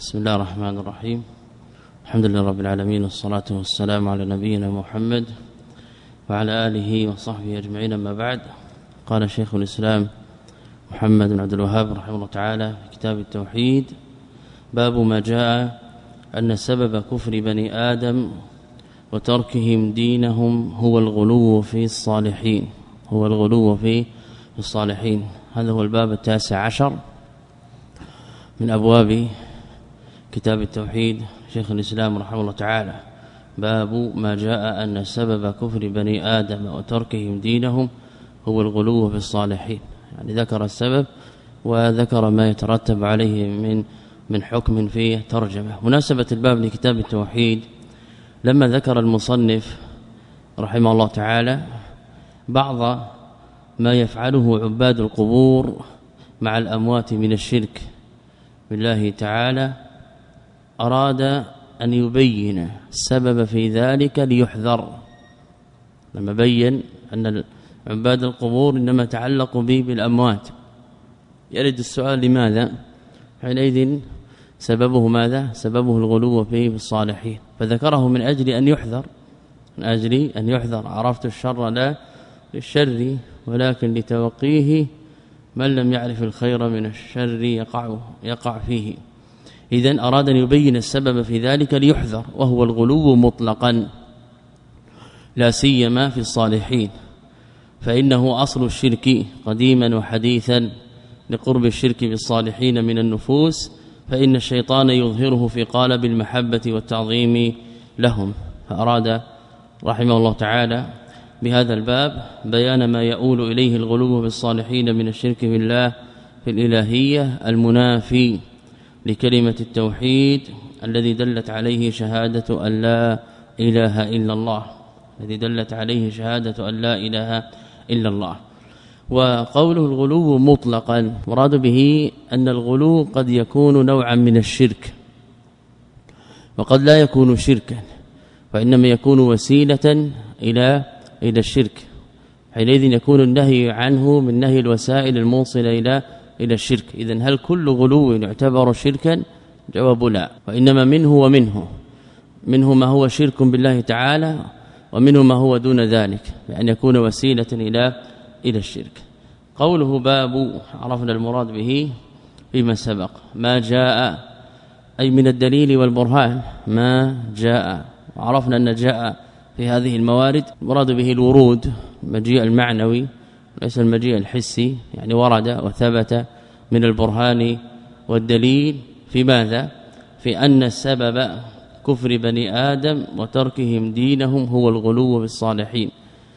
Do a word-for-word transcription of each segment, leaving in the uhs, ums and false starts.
بسم الله الرحمن الرحيم. الحمد لله رب العالمين، والصلاة والسلام على نبينا محمد وعلى آله وصحبه أجمعين. أما بعد، قال شيخ الإسلام محمد بن عبد الوهاب رحمه الله تعالى في كتاب التوحيد: باب ما جاء أن سبب كفر بني آدم وتركهم دينهم هو الغلو في الصالحين هو الغلو في الصالحين هذا هو الباب التاسع عشر من أبواب كتاب التوحيد شيخ الإسلام رحمه الله تعالى. باب ما جاء أن سبب كفر بني آدم وتركهم دينهم هو الغلو في الصالحين، يعني ذكر السبب وذكر ما يترتب عليه من من حكم في ترجمة. مناسبة الباب لكتاب التوحيد لما ذكر المصنف رحمه الله تعالى بعض ما يفعله عباد القبور مع الأموات من الشرك بالله تعالى، أراد أن يبين السبب في ذلك ليحذر. لما بين أن عباد القبور إنما تعلقوا به بالأموات، يرد السؤال لماذا؟ حينئذ سببه ماذا؟ سببه الغلو في الصالحين، فذكره من أجل أن يحذر من أجل أن يحذر. عرفت الشر لا للشر ولكن لتوقيه، من لم يعرف الخير من الشر يقع يقع فيه. إذن أراد أن يبين السبب في ذلك ليحذر، وهو الغلو مطلقا لا سيما في الصالحين، فإنه أصل الشرك قديما وحديثا لقرب الشرك بالصالحين من النفوس، فإن الشيطان يظهره في قالب المحبة والتعظيم لهم. فأراد رحمه الله تعالى بهذا الباب بيان ما يؤول إليه الغلو بالصالحين من الشرك بالله في الإلهية المنافي لكلمة التوحيد الذي دلت عليه شهادة أن لا إله إلا الله الذي دلت عليه شهادة أن لا إله إلا الله. وقوله الغلو مطلقا مراد به أن الغلو قد يكون نوعا من الشرك وقد لا يكون شركا، وإنما يكون وسيلة إلى إلى الشرك، حينئذ يكون النهي عنه من نهي الوسائل الموصلة إلى إلى الشرك. إذن هل كل غلو يعتبر شركا؟ جواب لا، وإنما منه ومنه منه ما هو شرك بالله تعالى، ومنه ما هو دون ذلك، بأن يكون وسيلة إلى إلى الشرك. قوله باب، عرفنا المراد به فيما سبق، ما جاء أي من الدليل والبرهان ما جاء، وعرفنا أن جاء في هذه الموارد مراد به الورود، المجيء المعنوي ليس المجيء الحسي، يعني ورد وثبت من البرهان والدليل في ماذا؟ في أن السبب كفر بني آدم وتركهم دينهم هو الغلو بالصالحين،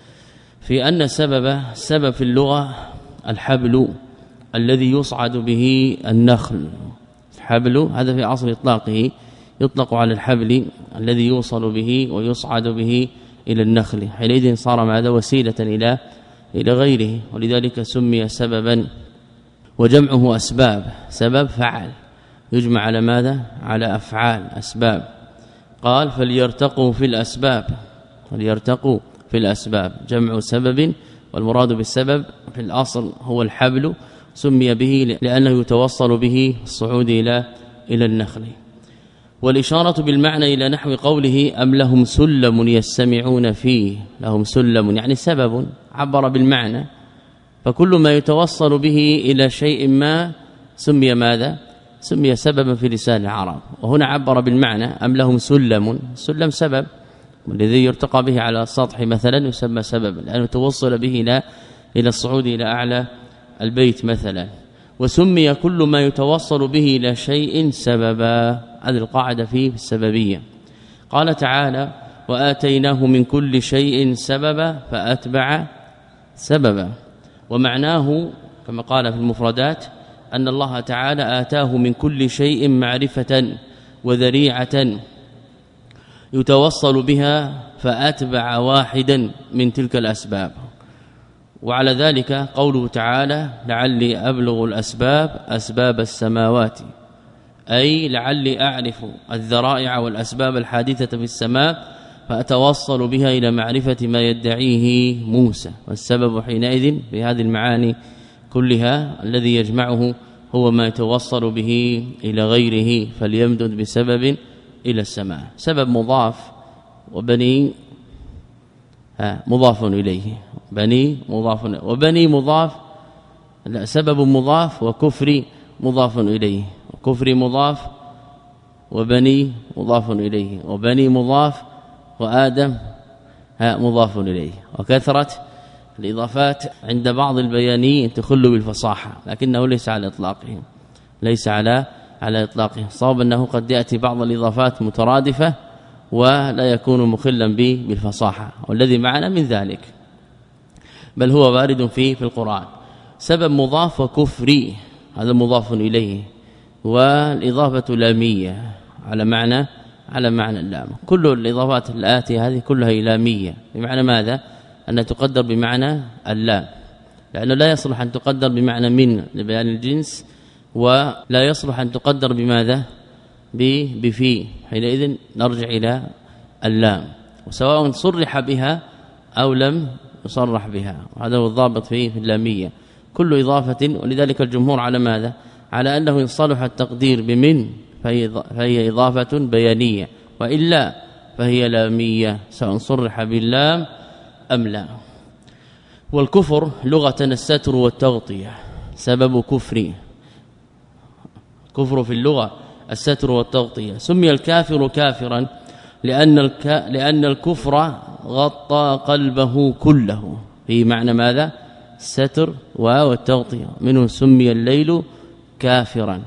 في أن السبب سبب في اللغة الحبل الذي يصعد به النخل. الحبل هذا في عصر إطلاقه يطلق على الحبل الذي يوصل به ويصعد به إلى النخل، حينئذ صار ماذا؟ وسيلة إلى إلى غيره، ولذلك سمي سببا. وجمعه أسباب، سبب فعل يجمع على ماذا؟ على أفعال أسباب. قال فليرتقوا في الأسباب فليرتقوا في الأسباب جمع سبب، والمراد بالسبب في الأصل هو الحبل، سمي به لأنه يتوصل به الصعود إلى إلى النخل. والإشارة بالمعنى إلى نحو قوله أم لهم سلم يستمعون فيه، لهم سلم يعني سبب، عبر بالمعنى، فكل ما يتوصل به إلى شيء ما سمي ماذا؟ سمي سببا في لسان العرب. وهنا عبر بالمعنى أم لهم سلم، سلم سبب، والذي يرتقى به على السطح مثلا يسمى سببا لأنه توصل به إلى إلى الصعود إلى أعلى البيت مثلا. وسمي كل ما يتوصل به إلى شيء سببا، هذه القاعدة فيه في السببية. قال تعالى وآتيناه من كل شيء سببا فأتبع سببا، ومعناه كما قال في المفردات أن الله تعالى آتاه من كل شيء معرفة وذريعة يتوصل بها فأتبع واحدا من تلك الأسباب. وعلى ذلك قوله تعالى لعلي أبلغ الأسباب أسباب السماوات، أي لعلي أعرف الذرائع والأسباب الحادثة في السماء فأتوصل بها إلى معرفة ما يدعيه موسى. والسبب حينئذ في هذه المعاني كلها الذي يجمعه هو ما يتوصل به إلى غيره فليمدد بسبب إلى السماء. سبب مضاف وبني ها مضاف إليه، بني مضاف وبني مضاف، لا سبب مضاف وكفر مضاف إليه، وكفر مضاف وبني مضاف إليه، وبني مضاف وآدم ها مضاف إليه. وكثرة الإضافات عند بعض البيانيين تخل بالفصاحة، لكنه ليس على إطلاقه، ليس على على إطلاقه. صواب أنه قد يأتي بعض الإضافات مترادفة ولا يكون مخلا به بالفصاحة، والذي معنا من ذلك بل هو وارد فيه في القرآن. سبب مضاف وكفري هذا مضاف إليه، والإضافة لامية على معنى على معنى اللام. كل الإضافات الآتية هذه كلها لامية، بمعنى ماذا؟ أن تقدر بمعنى اللام، لأنه لا يصلح أن تقدر بمعنى من لبيان الجنس، ولا يصلح أن تقدر بماذا؟ بفي. حينئذ نرجع إلى اللام، وسواء صرح بها أو لم يصرح بها، وهذا هو الضابط فيه في اللامية. كل إضافة، ولذلك الجمهور على ماذا؟ على أنه إن صلح التقدير بمن فهي إضافة بيانية، وإلا فهي لامية سواء صرح باللام أم لا. والكفر لغة الستر والتغطية، سبب كفر كفر في اللغة الستر والتغطية. سمي الكافر كافرا لأن الك... لأن الكفر غطى قلبه كله، في معنى ماذا؟ الستر والتغطية. منه سمي الليل كافرا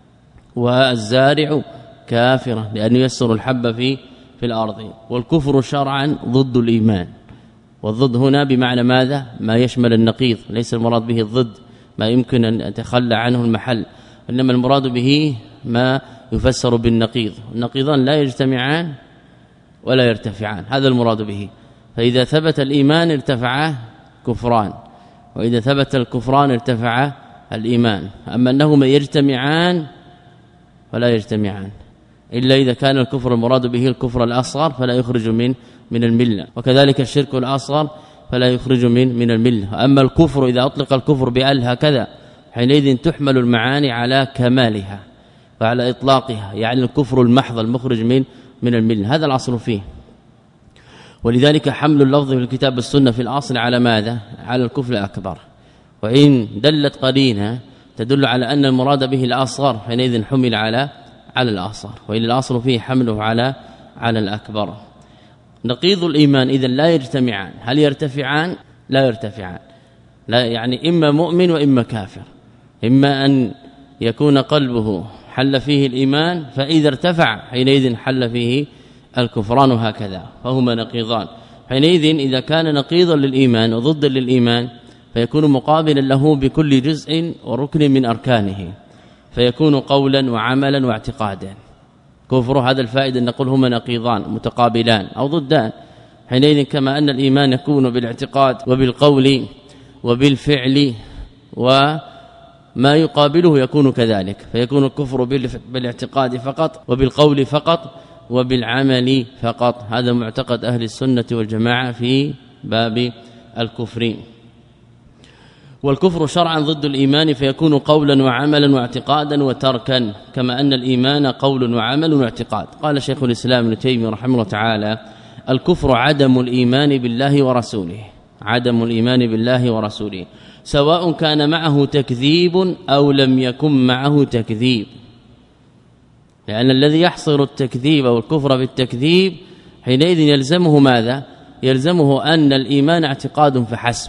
والزارع كافرا لأنه يسر الحب في في الأرض. والكفر شرعا ضد الإيمان، والضد هنا بمعنى ماذا؟ ما يشمل النقيض، ليس المراد به الضد ما يمكن أن يتخلى عنه المحل، إنما المراد به ما يفسر بالنقيض. النقيضان لا يجتمعان ولا يرتفعان، هذا المراد به. فإذا ثبت الإيمان ارتفع كفران، وإذا ثبت الكفران ارتفع الإيمان. أما أنهما يجتمعان فلا يجتمعان إلا إذا كان الكفر المراد به الكفر الأصغر فلا يخرج من من الملة، وكذلك الشرك الأصغر فلا يخرج من من الملة. أما الكفر إذا أطلق الكفر بأل هكذا حينئذ تحمل المعاني على كمالها وعلى إطلاقها، يعني الكفر المحض المخرج من من الملة، هذا الأصل فيه. ولذلك حمل اللفظ في الكتاب والسنة في الأصل على ماذا؟ على الكفر الأكبر، وإن دلت قرينة تدل على أن المراد به الأصغر حينئذ حمل على على الأصغر، وإن الأصل فيه حمله على على الأكبر. نقيض الإيمان إذن لا يجتمعان، هل يرتفعان؟ لا يرتفعان، لا يعني إما مؤمن وإما كافر، إما أن يكون قلبه حل فيه الإيمان فإذا ارتفع حينئذ حل فيه الكفران، هكذا فهما نقيضان. حينئذ إذا كان نقيضا للإيمان وضدا للإيمان فيكون مقابلا له بكل جزء وركن من أركانه، فيكون قولا وعملا واعتقادا. كفر هذا الفائدة أن نقول هما نقيضان متقابلان أو ضدان. حينئذ كما أن الإيمان يكون بالاعتقاد وبالقول وبالفعل وما يقابله يكون كذلك، فيكون الكفر بالاعتقاد فقط وبالقول فقط وبالعمل فقط. هذا معتقد أهل السنة والجماعة في باب الكفر. والكفر شرعا ضد الإيمان فيكون قولا وعملا واعتقادا وتركا، كما أن الإيمان قول وعمل واعتقاد. قال شيخ الإسلام ابن تيمية رحمه الله تعالى: الكفر عدم الإيمان بالله ورسوله، عدم الإيمان بالله ورسوله، سواء كان معه تكذيب أو لم يكن معه تكذيب. لأن الذي يحصر التكذيب أو الكفر بالتكذيب حينئذ يلزمه ماذا؟ يلزمه أن الإيمان اعتقاد فحسب،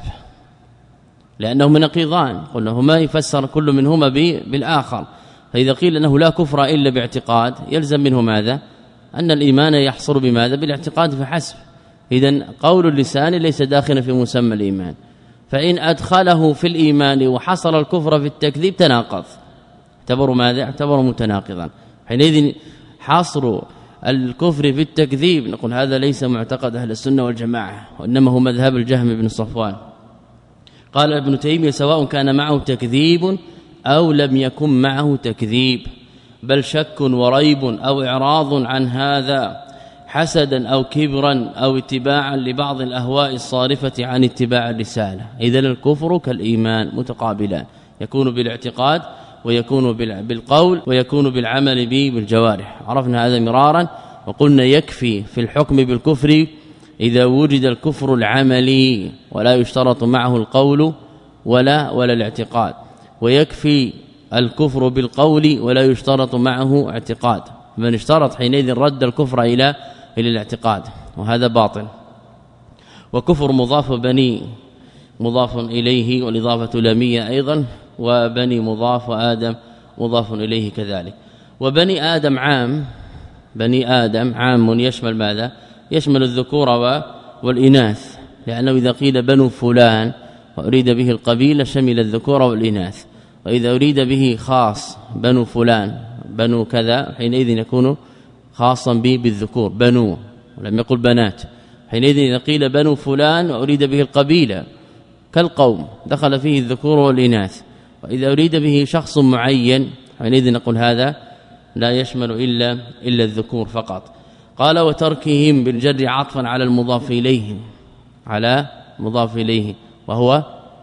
لأنهما نقيضان، قلنا هما يفسر كل منهما بالآخر. فإذا قيل أنه لا كفر إلا باعتقاد يلزم منه ماذا؟ أن الإيمان يحصر بماذا؟ بالاعتقاد فحسب. إذن قول اللسان ليس داخلا في مسمى الإيمان، فإن أدخله في الإيمان وحصر الكفر في التكذيب تناقض، اعتبر ماذا؟ اعتبر متناقضا. حينئذ حصر الكفر في التكذيب نقول هذا ليس معتقد أهل السنة والجماعة، وإنما هو مذهب الجهم بن صفوان. قال ابن تيمية: سواء كان معه تكذيب أو لم يكن معه تكذيب، بل شك وريب أو إعراض عن هذا، حسدا أو كبرا أو اتباعا لبعض الأهواء الصارفة عن اتباع الرسالة. إذن الكفر كالإيمان متقابلان، يكون بالاعتقاد ويكون بالقول ويكون بالعمل به بالجوارح. عرفنا هذا مرارا وقلنا يكفي في الحكم بالكفر إذا وجد الكفر العملي ولا يشترط معه القول ولا ولا الاعتقاد، ويكفي الكفر بالقول ولا يشترط معه اعتقاد. من اشترط حينئذ رد الكفر إلى الى الاعتقاد، وهذا باطل. وكفر مضاف بني مضاف إليه والإضافة لامية أيضا، وبني مضاف وآدم مضاف إليه كذلك. وبني آدم عام، بني آدم عام يشمل ماذا؟ يشمل الذكور والإناث، لأنه إذا قيل بنو فلان وأريد به القبيلة شمل الذكور والإناث، وإذا أريد به خاص بنو فلان بنو كذا حينئذ يكون خاصا به بالذكور بنو، ولم يقل بنات. حينئذ إذا قيل بنو فلان وأريد به القبيلة كالقوم دخل فيه الذكور والإناث، وإذا أريد به شخص معين حينئذ نقول هذا لا يشمل إلا إلا الذكور فقط. قال وتركهم بالجر عطفا على المضاف إليه، على مضاف إليه وهو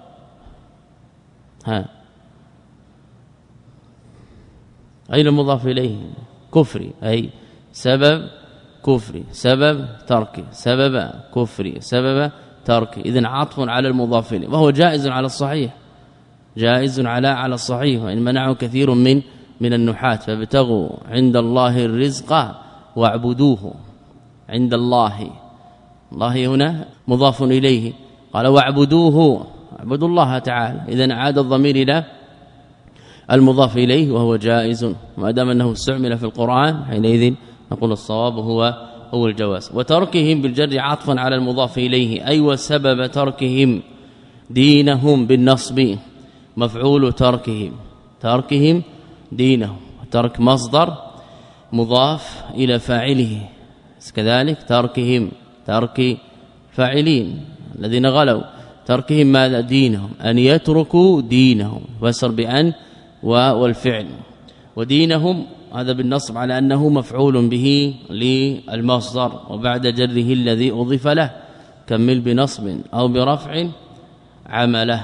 ها أين المضاف إليه؟ كفري، أي سبب كفري، سبب تركي، سبب كفري، سبب تركي. إذن عطف على المضاف إليه، وهو جائز على الصحيح، جائز على على الصحيح، وإن منعه كثير من من النحاة. فابتغوا عند الله الرزق واعبدوه. عند الله، الله هنا مضاف إليه، قال واعبدوه، اعبدوا الله تعالى. إذن عاد الضمير إلى المضاف إليه وهو جائز، ما دام أنه استعمل في القرآن حينئذ نقول الصواب هو هو الجواز. وتركهم بالجر عطفا على المضاف إليه، أي وسبب تركهم دينهم بالنصب مفعول تركهم، تركهم دينهم. ترك مصدر مضاف إلى فاعله، كذلك تركهم ترك فاعلين الذين غلوا، تركهم ماذا؟ دينهم، أن يتركوا دينهم، فسر بأن والفعل. ودينهم هذا بالنصب على أنه مفعول به للمصدر وبعد جره الذي أضيف له، كمل بنصب أو برفع عمله.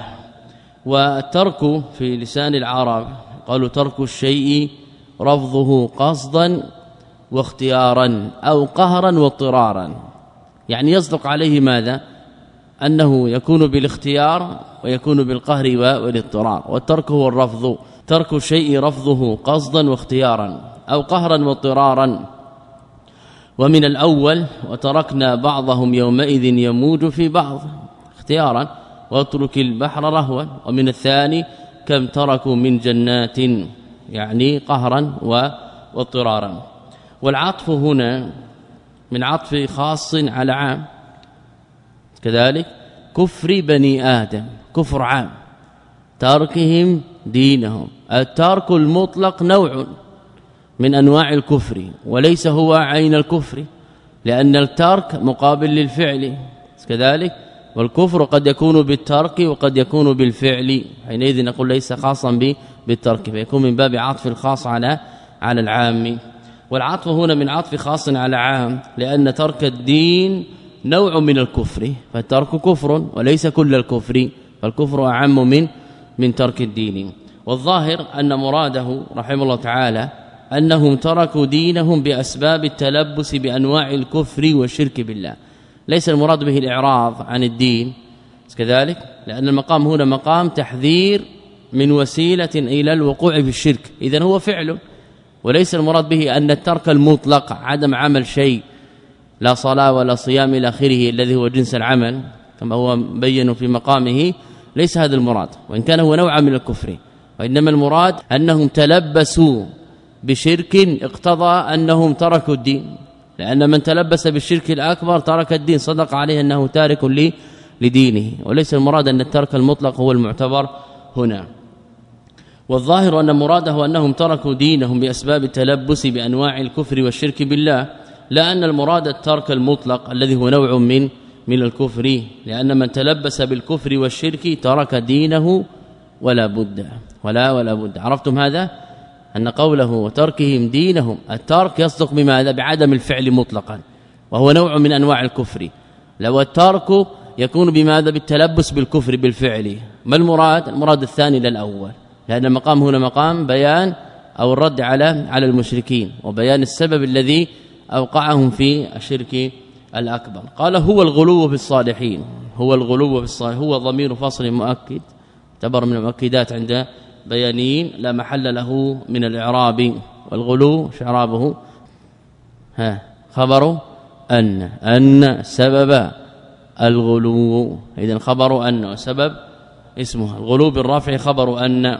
والترك في لسان العرب قالوا ترك الشيء رفضه قصدا واختيارا أو قهرا واضطرارا، يعني يصدق عليه ماذا؟ أنه يكون بالاختيار ويكون بالقهر والاضطرار. والترك هو الرفض، ترك الشيء رفضه قصدا واختيارا أو قهرا واضطرارا. ومن الأول وتركنا بعضهم يومئذ يموج في بعض اختيارا واترك البحر رهوا. ومن الثاني كم تركوا من جنات، يعني قهرا واضطرارا. والعطف هنا من عطف خاص على عام، كذلك كفر بني آدم كفر عام، تركهم دينهم. الترك المطلق نوع من أنواع الكفر وليس هو عين الكفر، لأن الترك مقابل للفعل كذلك، والكفر قد يكون بالترك وقد يكون بالفعل، حينئذ نقول ليس خاصا بالترك، فيكون من باب عطف الخاص على على العام. والعطف هنا من عطف خاص على عام، لأن ترك الدين نوع من الكفر، فالترك كفر وليس كل الكفر، فالكفر أعم من من ترك الدين. والظاهر أن مراده رحمه الله تعالى أنهم تركوا دينهم بأسباب التلبس بأنواع الكفر والشرك بالله، ليس المراد به الإعراض عن الدين كذلك، لأن المقام هنا مقام تحذير من وسيلة إلى الوقوع في الشرك، إذن هو فعل، وليس المراد به أن الترك المطلق عدم عمل شيء لا صلاة ولا صيام إلى آخره الذي هو جنس العمل كما هو بين في مقامه، ليس هذا المراد، وإن كان هو نوع من الكفر، وإنما المراد أنهم تلبسوا بشرك اقتضى أنهم تركوا الدين، لأن من تلبس بالشرك الأكبر ترك الدين، صدق عليه أنه تارك لدينه، وليس المراد أن الترك المطلق هو المعتبر هنا. والظاهر أن مراده أنهم تركوا دينهم بأسباب التلبس بأنواع الكفر والشرك بالله، لا أن المراد الترك المطلق الذي هو نوع من من الكفر، لأن من تلبس بالكفر والشرك ترك دينه ولا بد ولا ولا بد. عرفتم هذا؟ أن قوله وتركهم دينهم الترك يصدق بماذا؟ بعدم الفعل مطلقا، وهو نوع من أنواع الكفر. لو الترك يكون بماذا؟ بالتلبس بالكفر بالفعل. ما المراد؟ المراد الثاني للأول، لأن المقام هنا مقام بيان أو الرد على على المشركين وبيان السبب الذي أوقعهم في الشرك الأكبر. قال هو الغلو في الصالحين، هو الغلو في الصالحين، هو ضمير فصل مؤكد اعتبر من المؤكدات عند بيانين لا محل له من الإعراب. والغلو إعرابه ها خبر أن أن سبب الغلو، إذن خبر أن وسبب اسمها. الغلو بالرفع خبر أن.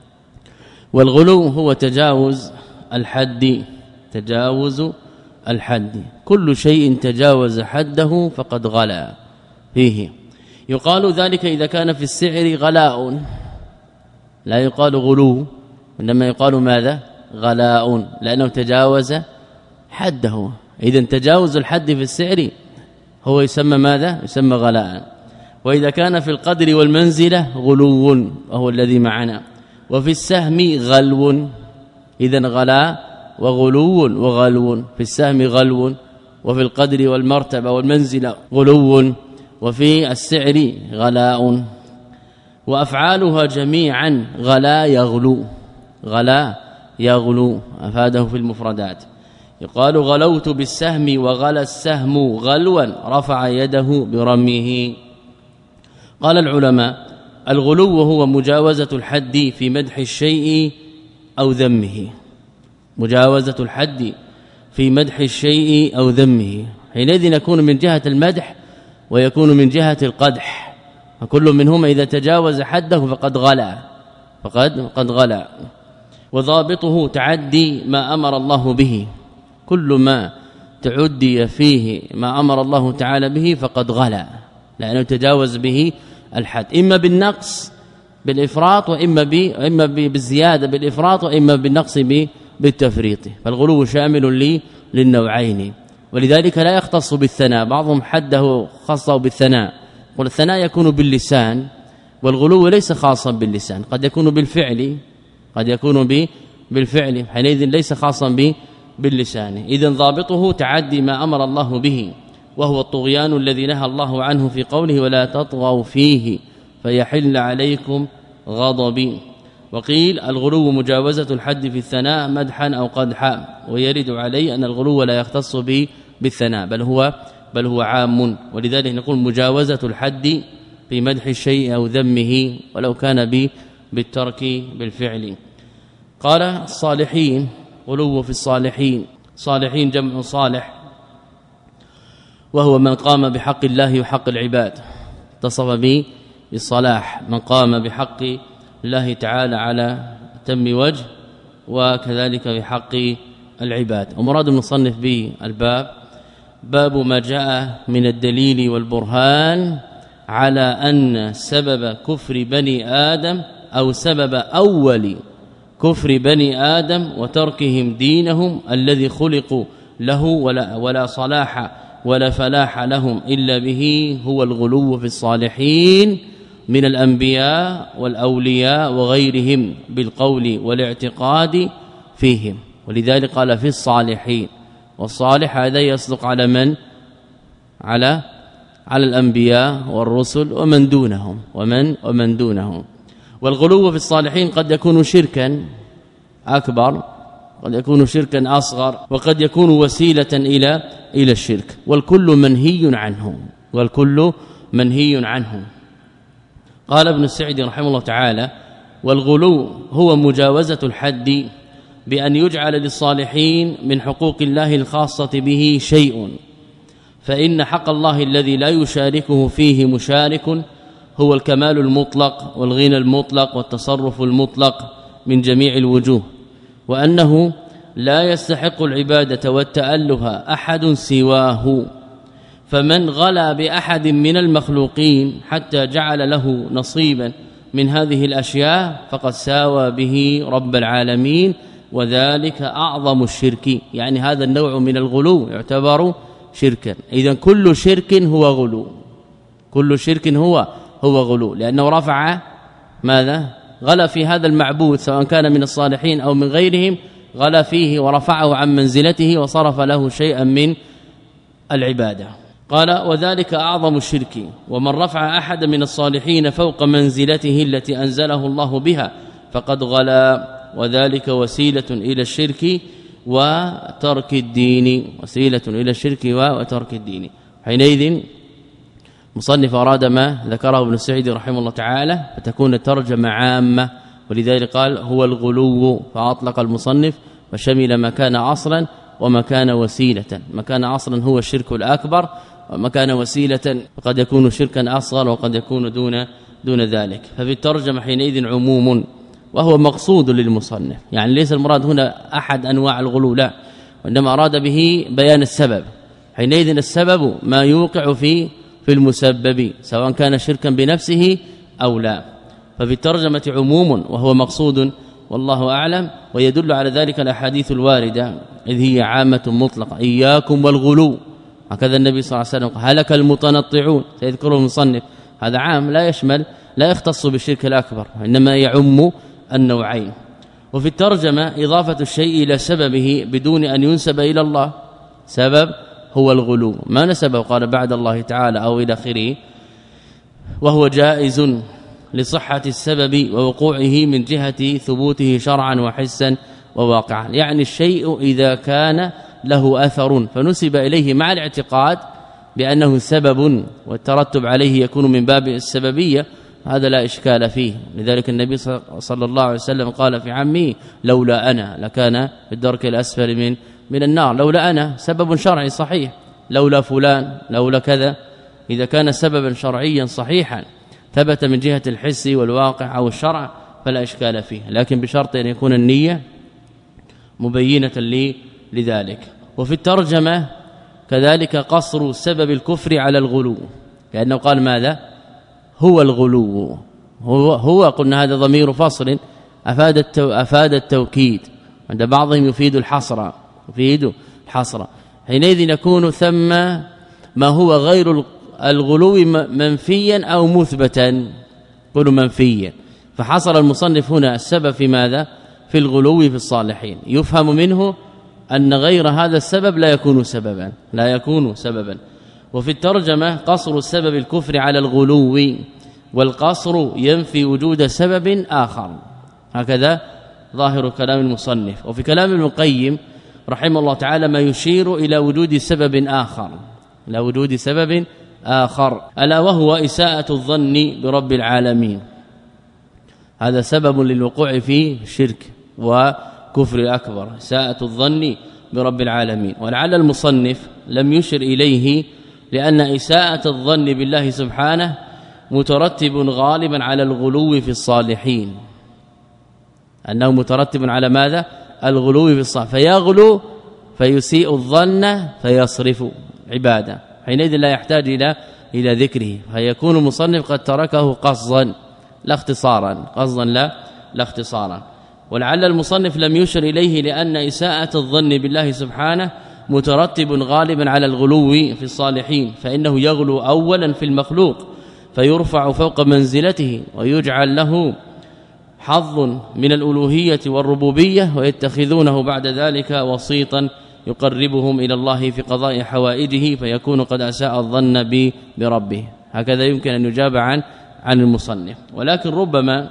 والغلو هو تجاوز الحد، تجاوز الحد، كل شيء تجاوز حده فقد غلا فيه. يقال ذلك إذا كان في السعر غلاء، لا يقال غلو إنما يقال ماذا؟ غلاء، لأنه تجاوز حده. إذن تجاوز الحد في السعر هو يسمى ماذا؟ يسمى غلاء. وإذا كان في القدر والمنزلة غلو وهو الذي معنا. وفي السهم غلو، إذن غلاء وغلو وغلو، في السهم غلو، وفي القدر والمرتبة والمنزلة غلو، وفي السعر غلاء. وأفعالها جميعا غلا يغلو، غلا يغلو أفاده في المفردات. يقال غلوت بالسهم وغلى السهم غلوا رفع يده برميه. قال العلماء الغلو هو مجاوزة الحد في مدح الشيء أو ذمه، مجاوزة الحد في مدح الشيء أو ذمه، حينئذ يكون من جهة المدح ويكون من جهة القدح، فكل منهما إذا تجاوز حده فقد غلا فقد قد غلا. وضابطه تعدي ما أمر الله به، كل ما تعدي فيه ما أمر الله تعالى به فقد غلا، لأنه تجاوز به الحد، إما بالنقص بالإفراط وإما إما بالزيادة بالإفراط وإما بالنقص بالتفريط. فالغلو شامل لي للنوعين، ولذلك لا يختص بالثناء، بعضهم حده خاصه بالثناء، والثناء يكون باللسان، والغلو ليس خاصا باللسان، قد يكون بالفعل قد يكون بالفعل، حينئذ ليس خاصا باللسان. إذن ضابطه تعدي ما أمر الله به، وهو الطغيان الذي نهى الله عنه في قوله ولا تطغوا فيه فيحل عليكم غضبي. وقيل الغلو مجاوزة الحد في الثناء مدحا أو قدحا، ويرد عليه أن الغلو لا يختص به بالثناء بل هو بل هو عام، ولذلك نقول مجاوزة الحد في مدح الشيء أو ذمه ولو كان به بالترك بالفعل. قال الصالحين غلو في الصالحين، صالحين جمع صالح، وهو من قام بحق الله وحق العباد، اتصف به بالصلاح، من قام بحق الله تعالى على تم وجه وكذلك بحق العباد. ومراد المصنف به الباب باب ما جاء من الدليل والبرهان على أن سبب كفر بني آدم أو سبب أول كفر بني آدم وتركهم دينهم الذي خلقوا له ولا, ولا صلاح ولا فلاح لهم إلا به هو الغلو في الصالحين من الأنبياء والأولياء وغيرهم بالقول والاعتقاد فيهم. ولذلك قال في الصالحين، والصالح هذا يصدق على من؟ على على الأنبياء والرسل ومن دونهم ومن ومن دونهم. والغلو في الصالحين قد يكون شركا أكبر، قد يكون شركا أصغر، وقد يكون وسيلة إلى إلى الشرك، والكل منهي عنه والكل منهي عنه. قال ابن السعدي رحمه الله تعالى والغلو هو مجاوزة الحد بأن يجعل للصالحين من حقوق الله الخاصة به شيء، فإن حق الله الذي لا يشاركه فيه مشارك هو الكمال المطلق والغنى المطلق والتصرف المطلق من جميع الوجوه، وأنه لا يستحق العبادة والتأله أحد سواه، فمن غلا بأحد من المخلوقين حتى جعل له نصيبا من هذه الأشياء فقد ساوى به رب العالمين، وذلك أعظم الشرك. يعني هذا النوع من الغلو يعتبر شركا. إذن كل شرك هو غلو، كل شرك هو هو غلو، لأنه رفع ماذا؟ غلا في هذا المعبود سواء كان من الصالحين أو من غيرهم، غلا فيه ورفعه عن منزلته وصرف له شيئا من العبادة. قال وذلك أعظم الشرك، ومن رفع أحد من الصالحين فوق منزلته التي أنزله الله بها فقد غلا، وذلك وسيلة إلى الشرك وترك الدين، وسيلة إلى الشرك وترك الدين. حينئذ مصنف أراد ما ذكره ابن السعيد رحمه الله تعالى فتكون الترجمة عامة، ولذلك قال هو الغلو، فأطلق المصنف وشمل ما كان أصلا وما كان وسيلة. ما كان أصلا هو الشرك الأكبر، وما كان وسيلة فقد يكون شركا أصغر وقد يكون دون دون ذلك. ففي الترجمة حينئذ عموم وهو مقصود للمصنف، يعني ليس المراد هنا أحد أنواع الغلو، لا، وإنما أراد به بيان السبب. حينئذ السبب ما يوقع في في المسبب سواء كان شركا بنفسه أو لا. ففي الترجمة عموم وهو مقصود والله أعلم، ويدل على ذلك الأحاديث الواردة إذ هي عامة مطلقة: إياكم والغلو. هكذا النبي صلى الله عليه وسلم: هلك المتنطعون، سيذكره المصنف. هذا عام لا يشمل لا يختص بالشرك الأكبر، إنما يعم النوعين. وفي الترجمة إضافة الشيء إلى سببه بدون أن ينسب إلى الله، سبب هو الغلو، ما نسبه قال بعد الله تعالى أو إلى آخره، وهو جائز لصحة السبب ووقوعه من جهة ثبوته شرعا وحسا وواقعا. يعني الشيء إذا كان له أثر فنسب إليه مع الاعتقاد بأنه سبب والترتب عليه يكون من باب السببية، هذا لا إشكال فيه. لذلك النبي صلى الله عليه وسلم قال في عمه: لولا أنا لكان في الدرك الأسفل من من النار. لولا أنا سبب شرعي صحيح، لولا فلان لولا كذا. إذا كان سببا شرعيا صحيحا ثبت من جهة الحس والواقع أو الشرع فلا إشكال فيه، لكن بشرط أن يكون النية مبينة لي لذلك. وفي الترجمة كذلك قصر سبب الكفر على الغلو، لأنه قال ماذا؟ هو الغلو، هو هو قلنا هذا ضمير فصل أفاد التو أفاد التوكيد، عند بعضهم يفيد الحصر، يفيد الحصر. حينئذ يكون ثم ما هو غير الغلو منفيا أو مثبتا، قل منفيا. فحصر المصنف هنا السبب في ماذا؟ في الغلو في الصالحين. يفهم منه أن غير هذا السبب لا يكون سببا، لا يكون سببا. وفي الترجمة قصر السبب الكفر على الغلو، والقصر ينفي وجود سبب آخر، هكذا ظاهر كلام المصنف. وفي كلام ابن القيم رحمه الله تعالى ما يشير إلى وجود سبب آخر، إلى وجود سبب آخر، ألا وهو إساءة الظن برب العالمين. هذا سبب للوقوع في الشرك وكفر الأكبر، إساءة الظن برب العالمين. ولعل المصنف لم يشر إليه لأن إساءة الظن بالله سبحانه مترتب غالبا على الغلو في الصالحين، أنه مترتب على ماذا؟ الغلو في الصالحين، فيغلو فيسيء الظن فيصرف عباده، حينئذ لا يحتاج إلى إلى ذكره، فيكون المصنف قد تركه قصدا لا اختصارا، قصدا لا لا اختصارا. ولعل المصنف لم يشر إليه لأن إساءة الظن بالله سبحانه مترتب غالبا على الغلو في الصالحين، فإنه يغلو أولا في المخلوق فيرفع فوق منزلته ويجعل له حظ من الألوهية والربوبية، ويتخذونه بعد ذلك وسيطا يقربهم إلى الله في قضاء حوائجه، فيكون قد أساء الظن بربه. هكذا يمكن أن يجاب عن عن المصنف. ولكن ربما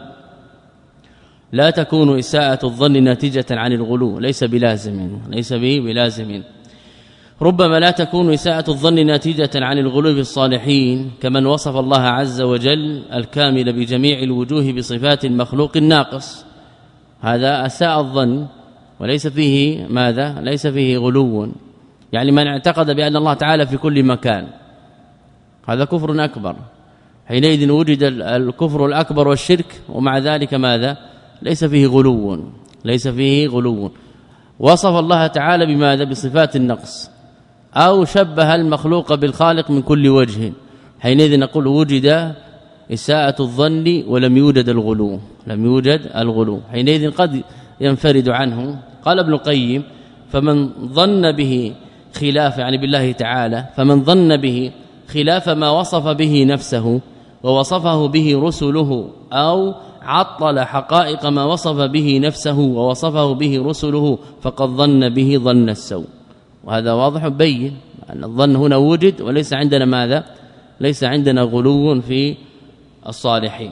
لا تكون إساءة الظن ناتجة عن الغلو، ليس بلازم، ليس به بلازم. ربما لا تكون إساءة الظن ناتجة عن الغلو في الصالحين كمن وصف الله عز وجل الكامل بجميع الوجوه بصفات المخلوق الناقص، هذا أساء الظن وليس فيه ماذا؟ ليس فيه غلو. يعني من اعتقد بأن الله تعالى في كل مكان هذا كفر أكبر، حينئذ وجد الكفر الأكبر والشرك، ومع ذلك ماذا؟ ليس فيه غلو، ليس فيه غلو. وصف الله تعالى بماذا؟ بصفات النقص، أو شبه المخلوق بالخالق من كل وجه، حينئذ نقول وجد إساءة الظن ولم يوجد الغلو، لم يوجد الغلو، حينئذ قد ينفرد عنه. قال ابن القيم: فمن ظن به خلاف، يعني بالله تعالى، فمن ظن به خلاف ما وصف به نفسه ووصفه به رسله، أو عطل حقائق ما وصف به نفسه ووصفه به رسله، فقد ظن به ظن السوء. وهذا واضح بين أن الظن هنا وجد، وليس عندنا ماذا؟ ليس عندنا غلو في الصالحين.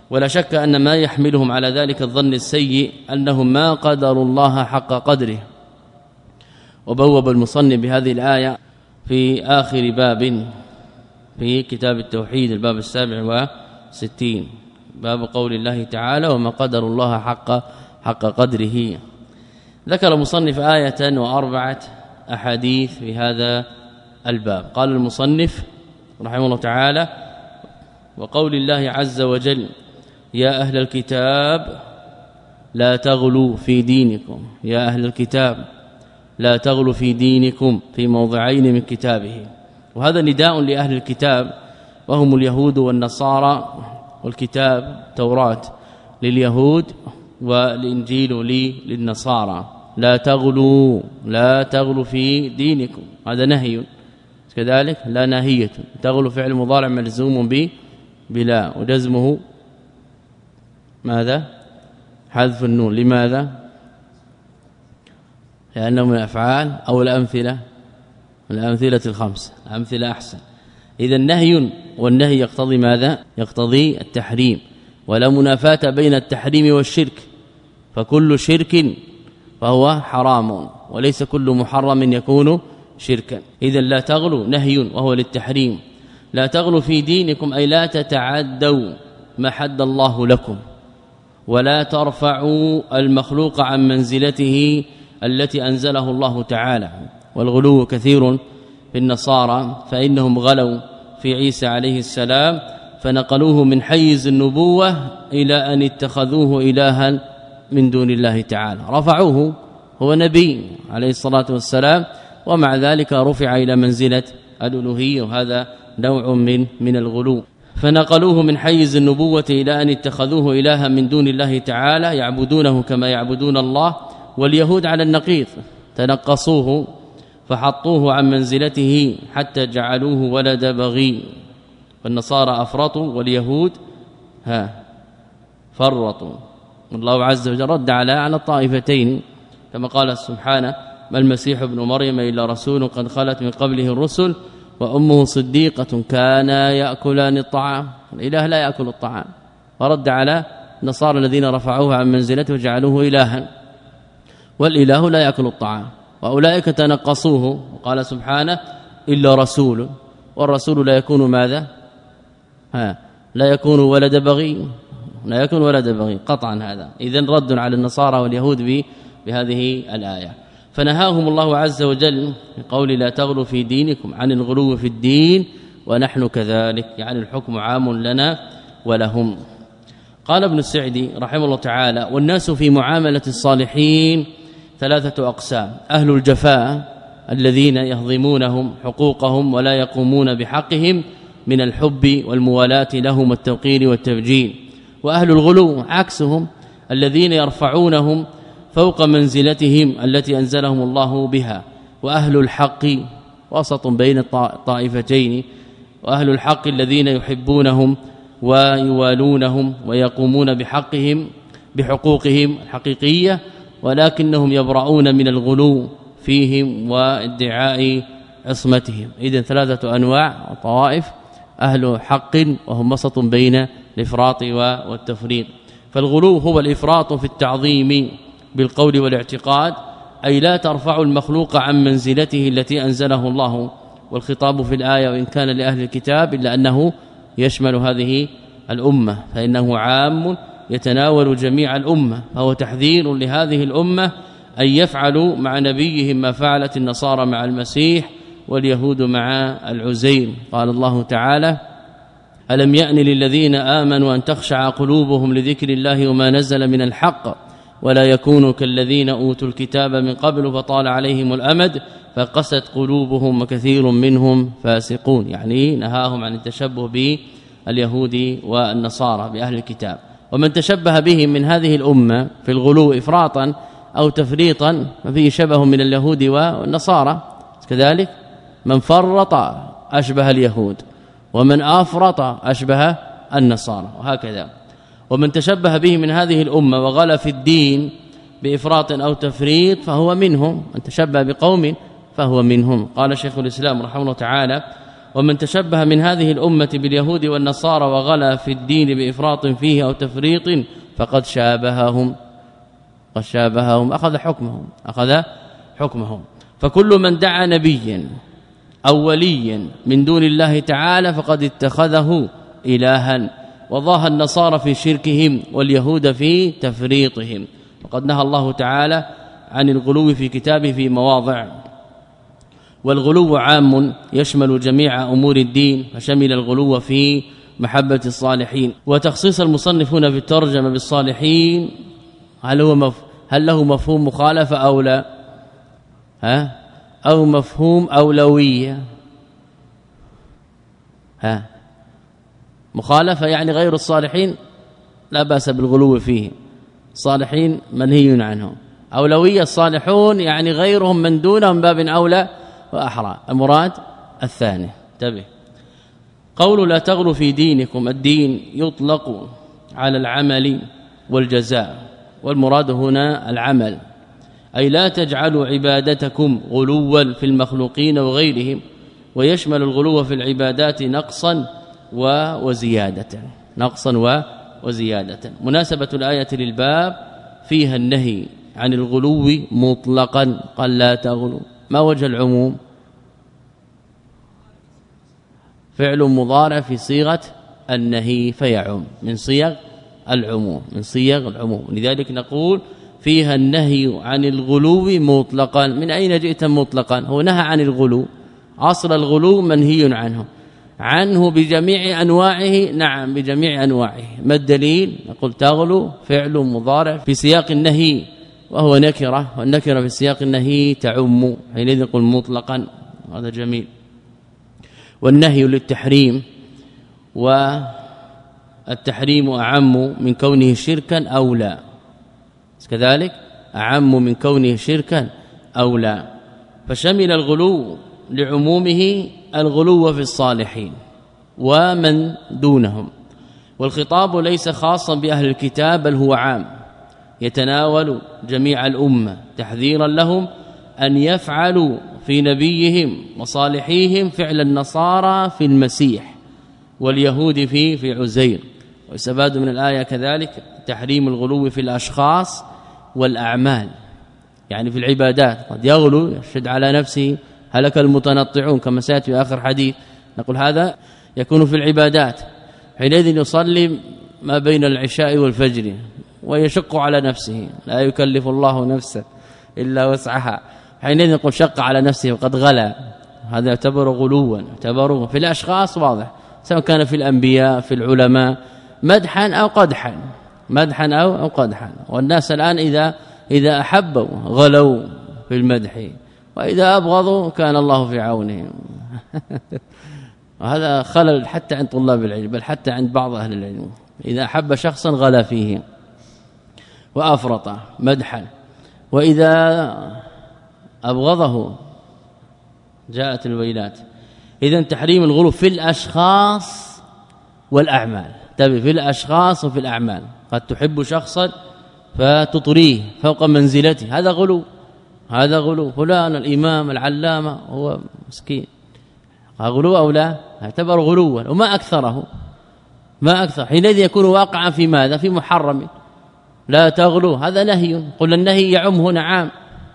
ولا شك أن ما يحملهم على ذلك الظن السيء أنهم ما قدروا الله حق قدره. وبوب المصنف بهذه الآية في آخر باب في كتاب التوحيد الباب السابع وستين باب قول الله تعالى وما قدر الله حق حق قدره. ذكر المصنف آية وأربعة أحاديث في هذا الباب. قال المصنف رحمه الله تعالى وقول الله عز وجل يا أهل الكتاب لا تغلوا في دينكم يا أهل الكتاب لا تغلوا في دينكم في موضعين من كتابه. وهذا نداء لأهل الكتاب وهم اليهود والنصارى، والكتاب توراة لليهود والإنجيل للنصارى. لا تغلوا لا تغلوا في دينكم، هذا نهي كذلك لا ناهية. تغلوا فعل مضارع ملزوم به بلا وجزمه ماذا؟ حذف النون. لماذا؟ لأنه من الأفعال أو الأمثلة الأمثلة الخمسة أمثلة أحسن. إذا النهي والنهي يقتضي ماذا؟ يقتضي التحريم، ولا منافاة بين التحريم والشرك، فكل شرك فهو حرام وليس كل محرم يكون شركا. إذا لا تغلوا نهي وهو للتحريم. لا تغلوا في دينكم أي لا تتعدوا ما حد الله لكم، ولا ترفعوا المخلوق عن منزلته التي أنزله الله تعالى. والغلو كثير في النصارى فإنهم غلوا في عيسى عليه السلام فنقلوه من حيز النبوة إلى أن اتخذوه إلها من دون الله تعالى. رفعوه هو نبي عليه الصلاة والسلام، ومع ذلك رفع إلى منزلة الألوهية، وهذا نوع من من الغلو. فنقلوه من حيز النبوة إلى أن اتخذوه إلها من دون الله تعالى يعبدونه كما يعبدون الله. واليهود على النقيض تنقصوه فحطوه عن منزلته حتى جعلوه ولد بغي. والنصارى أفرطوا واليهود ها فرطوا. والله عز وجل رد على على الطائفتين كما قال سبحانه ما المسيح ابن مريم إلا رسول قد خلت من قبله الرسل وأمه صديقة كانا يأكلان الطعام. الإله لا يأكل الطعام. ورد على النصارى الذين رفعوه عن منزلته وجعلوه إلها، والإله لا يأكل الطعام. وأولئك تنقصوه وقال سبحانه إلا رسول، والرسول لا يكون ماذا؟ ها لا يكون ولد بغي، لا يكون ولد بغي قطعا. هذا إذن رد على النصارى واليهود بهذه الآية. فنهاهم الله عز وجل بقول لا تغلوا في دينكم عن الغلو في الدين ونحن كذلك، يعني الحكم عام لنا ولهم. قال ابن السعدي رحمه الله تعالى والناس في معاملة الصالحين ثلاثة أقسام: أهل الجفاء الذين يهضمونهم حقوقهم ولا يقومون بحقهم من الحب والموالاة لهم والتوقير والتبجيل. وأهل الغلو عكسهم الذين يرفعونهم فوق منزلتهم التي أنزلهم الله بها. وأهل الحق وسط بين الطائفتين، وأهل الحق الذين يحبونهم ويوالونهم ويقومون بحقهم بحقوقهم الحقيقية، ولكنهم يبرؤون من الغلو فيهم وادعاء عصمتهم. إذن ثلاثة أنواع وطوائف: أهل حق وهم وسط بين الإفراط والتفريط. فالغلو هو الإفراط في التعظيم بالقول والاعتقاد، أي لا ترفع المخلوق عن منزلته التي أنزله الله. والخطاب في الآية وإن كان لأهل الكتاب إلا أنه يشمل هذه الأمة، فإنه عام يتناول جميع الأمة، فهو تحذير لهذه الأمة أن يفعلوا مع نبيهم ما فعلت النصارى مع المسيح واليهود مع العزير. قال الله تعالى: ألم يأن للذين آمنوا أن تخشع قلوبهم لذكر الله وما نزل من الحق ولا يكونوا كالذين أوتوا الكتاب من قبل فطال عليهم الأمد فقست قلوبهم وكثير منهم فاسقون. يعني نهاهم عن التشبه باليهود والنصارى بأهل الكتاب. ومن تشبه بهم من هذه الأمة في الغلو إفراطا أو تفريطا ففيه شبه من اليهود والنصارى كذلك. من فرط أشبه اليهود، ومن أفرط أشبه النصارى، وهكذا. ومن تشبه به من هذه الأمة وغلا في الدين بإفراط أو تفريط فهو منهم. من تشبه بقوم فهو منهم. قال شيخ الإسلام رحمه الله تعالى: ومن تشبه من هذه الأمة باليهود والنصارى وغلا في الدين بإفراط فيه أو تفريط فقد شابههم قد شابههم أخذ حكمهم أخذ حكمهم. فكل من دعا نبيا أو وليا من دون الله تعالى فقد اتخذه إلها، وضاها النصارى في شركهم واليهود في تفريطهم. وقد نهى الله تعالى عن الغلو في كتابه في مواضع، والغلو عام يشمل جميع أمور الدين، فشمل الغلو في محبة الصالحين. وتخصيص المصنفون في الترجمة بالصالحين هل هو مف... هل له مفهوم مخالفة أو لا؟ ها أو مفهوم أولوية؟ ها مخالفة يعني غير الصالحين لا بأس بالغلو فيه، صالحين منهي عنهم. أولوية الصالحون يعني غيرهم من دونهم باب أولى وأحرى، المراد الثاني. انتبه. قول لا تغلوا في دينكم، الدين يطلق على العمل والجزاء، والمراد هنا العمل، أي لا تجعلوا عبادتكم غلوا في المخلوقين وغيرهم، ويشمل الغلو في العبادات نقصا وزيادة نقصا وزيادة. مناسبة الآية للباب فيها النهي عن الغلو مطلقا، قال لا تغلوا. ما وجه العموم؟ فعل مضارع في صيغة النهي فيعم، من صيغ العموم من صيغ العموم لذلك نقول فيها النهي عن الغلو مطلقا. من أين جئت مطلقا؟ هو نهى عن الغلو، أصل الغلو منهي عنه عنه بجميع أنواعه. نعم بجميع أنواعه. ما الدليل؟ نقول تغلو فعل مضارع في سياق النهي وهو نكرة، والنكرة في سياق النهي تعم، حينئذ نقول مطلقا. هذا جميل. والنهي للتحريم، والتحريم أعم من كونه شركا أو لا، كذلك أعم من كونه شركا أو لا. فشمل الغلو لعمومه الغلو في الصالحين ومن دونهم، والخطاب ليس خاصا بأهل الكتاب بل هو عام يتناول جميع الأمة، تحذيرا لهم أن يفعلوا في نبيهم وصالحيهم فعل النصارى في المسيح واليهود في في عزير. واستفاد من الآية كذلك تحريم الغلو في الأشخاص والأعمال، يعني في العبادات قد يغلو يشد على نفسه، هلك المتنطعون كما سيأتي في آخر حديث. نقول هذا يكون في العبادات، حينئذ يصلي ما بين العشاء والفجر ويشق على نفسه، لا يكلف الله نفسا إلا وسعها، حينئذ يقول شق على نفسه وقد غلا. هذا يعتبر غلوا، يعتبر في الأشخاص واضح، سواء كان في الأنبياء في العلماء مدحا أو قدحا، مدحا أو أو قدحا. والناس الآن إذا إذا أحبوا غلوا في المدح، وإذا أبغضوا كان الله في عونهم. وهذا خلل حتى عند طلاب العلم، بل حتى عند بعض أهل العلم، إذا أحب شخصا غلا فيه وأفرط مدحا، وإذا أبغضه جاءت الويلات. إذن تحريم الغلو في الأشخاص والأعمال، تبي في الأشخاص وفي الأعمال. قد تحب شخصا فتطريه فوق منزلته، هذا غلو، هذا غلو. فلان الإمام العلامة هو مسكين، غلو أو لا؟ اعتبر غلوا وما أكثره، ما أكثر. حينئذ يكون واقعا في ماذا؟ في محرم. لا تغلو هذا نهي، قل النهي يعم هنا عام.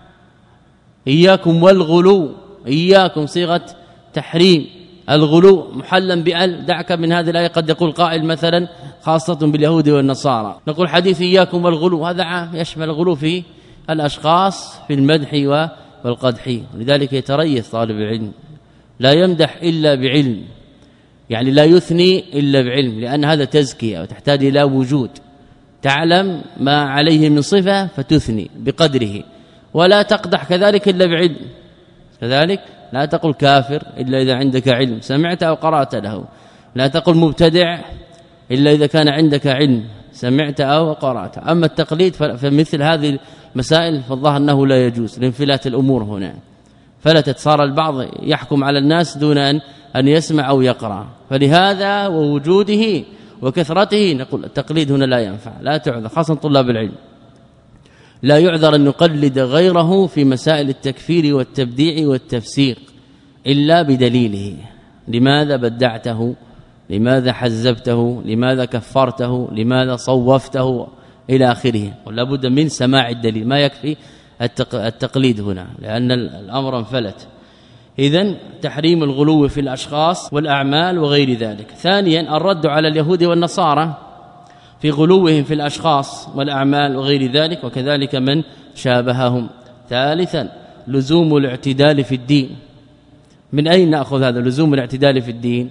إياكم والغلو، إياكم صيغة تحريم، الغلو محلا بأل. دعك من هذه الآية، قد يقول قائل مثلا خاصة باليهود والنصارى، نقول حديث إياكم والغلو هذا عام يشمل الغلو في الأشخاص في المدح والقدح. لذلك يتريث طالب العلم، لا يمدح إلا بعلم، يعني لا يثني إلا بعلم، لأن هذا تزكية وتحتاج إلى وجود، تعلم ما عليه من صفة فتثني بقدره، ولا تقدح كذلك إلا بعلم. كذلك لا تقل كافر إلا إذا عندك علم سمعت أو قرأت له، لا تقل مبتدع إلا إذا كان عندك علم سمعت أو قرأت. أما التقليد فمثل هذه المسائل فالله أنه لا يجوز لانفلات الأمور هنا، فلا تتصار البعض يحكم على الناس دون أن أن يسمع أو يقرأ. فلهذا ووجوده وكثرته نقول التقليد هنا لا ينفع، لا تعذر، خاصة طلاب العلم لا يعذر أن يقلد غيره في مسائل التكفير والتبديع والتفسيق إلا بدليله، لماذا بدعته؟ لماذا حزبته؟ لماذا كفرته؟ لماذا صوفته؟ إلى آخره. ولا بد من سماع الدليل، ما يكفي التقليد هنا لأن الأمر انفلت. إذن تحريم الغلو في الأشخاص والأعمال وغير ذلك. ثانيا الرد على اليهود والنصارى في غلوهم في الأشخاص والأعمال وغير ذلك، وكذلك من شابههم. ثالثا لزوم الاعتدال في الدين. من أين نأخذ هذا لزوم الاعتدال في الدين؟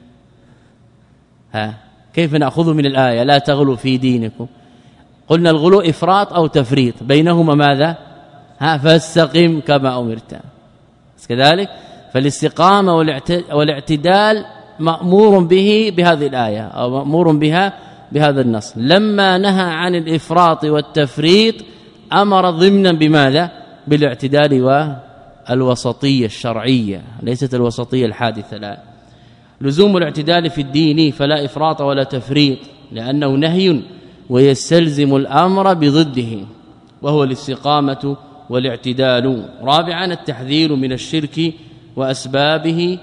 ها كيف نأخذه من الآية لا تغلوا في دينكم؟ قلنا الغلو إفراط أو تفريط، بينهما ماذا؟ ها فاستقم كما أمرت. كذلك فالاستقامة والاعتدال مأمور به بهذه الآية أو مأمور بها بهذا النص. لما نهى عن الإفراط والتفريط أمر ضمنا بماذا؟ بالاعتدال والوسطية الشرعية، ليست الوسطية الحادثة. لا، لزوم الاعتدال في الدين فلا إفراط ولا تفريط، لأنه نهي ويستلزم الأمر بضده وهو الاستقامة والاعتدال. رابعا التحذير من الشرك وأسبابه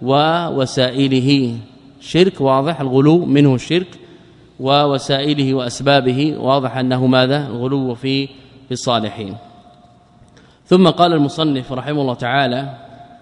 ووسائله. شرك واضح الغلو منه الشرك، ووسائله وأسبابه واضح أنه ماذا؟ الغلو في في الصالحين. ثم قال المصنف رحمه الله تعالى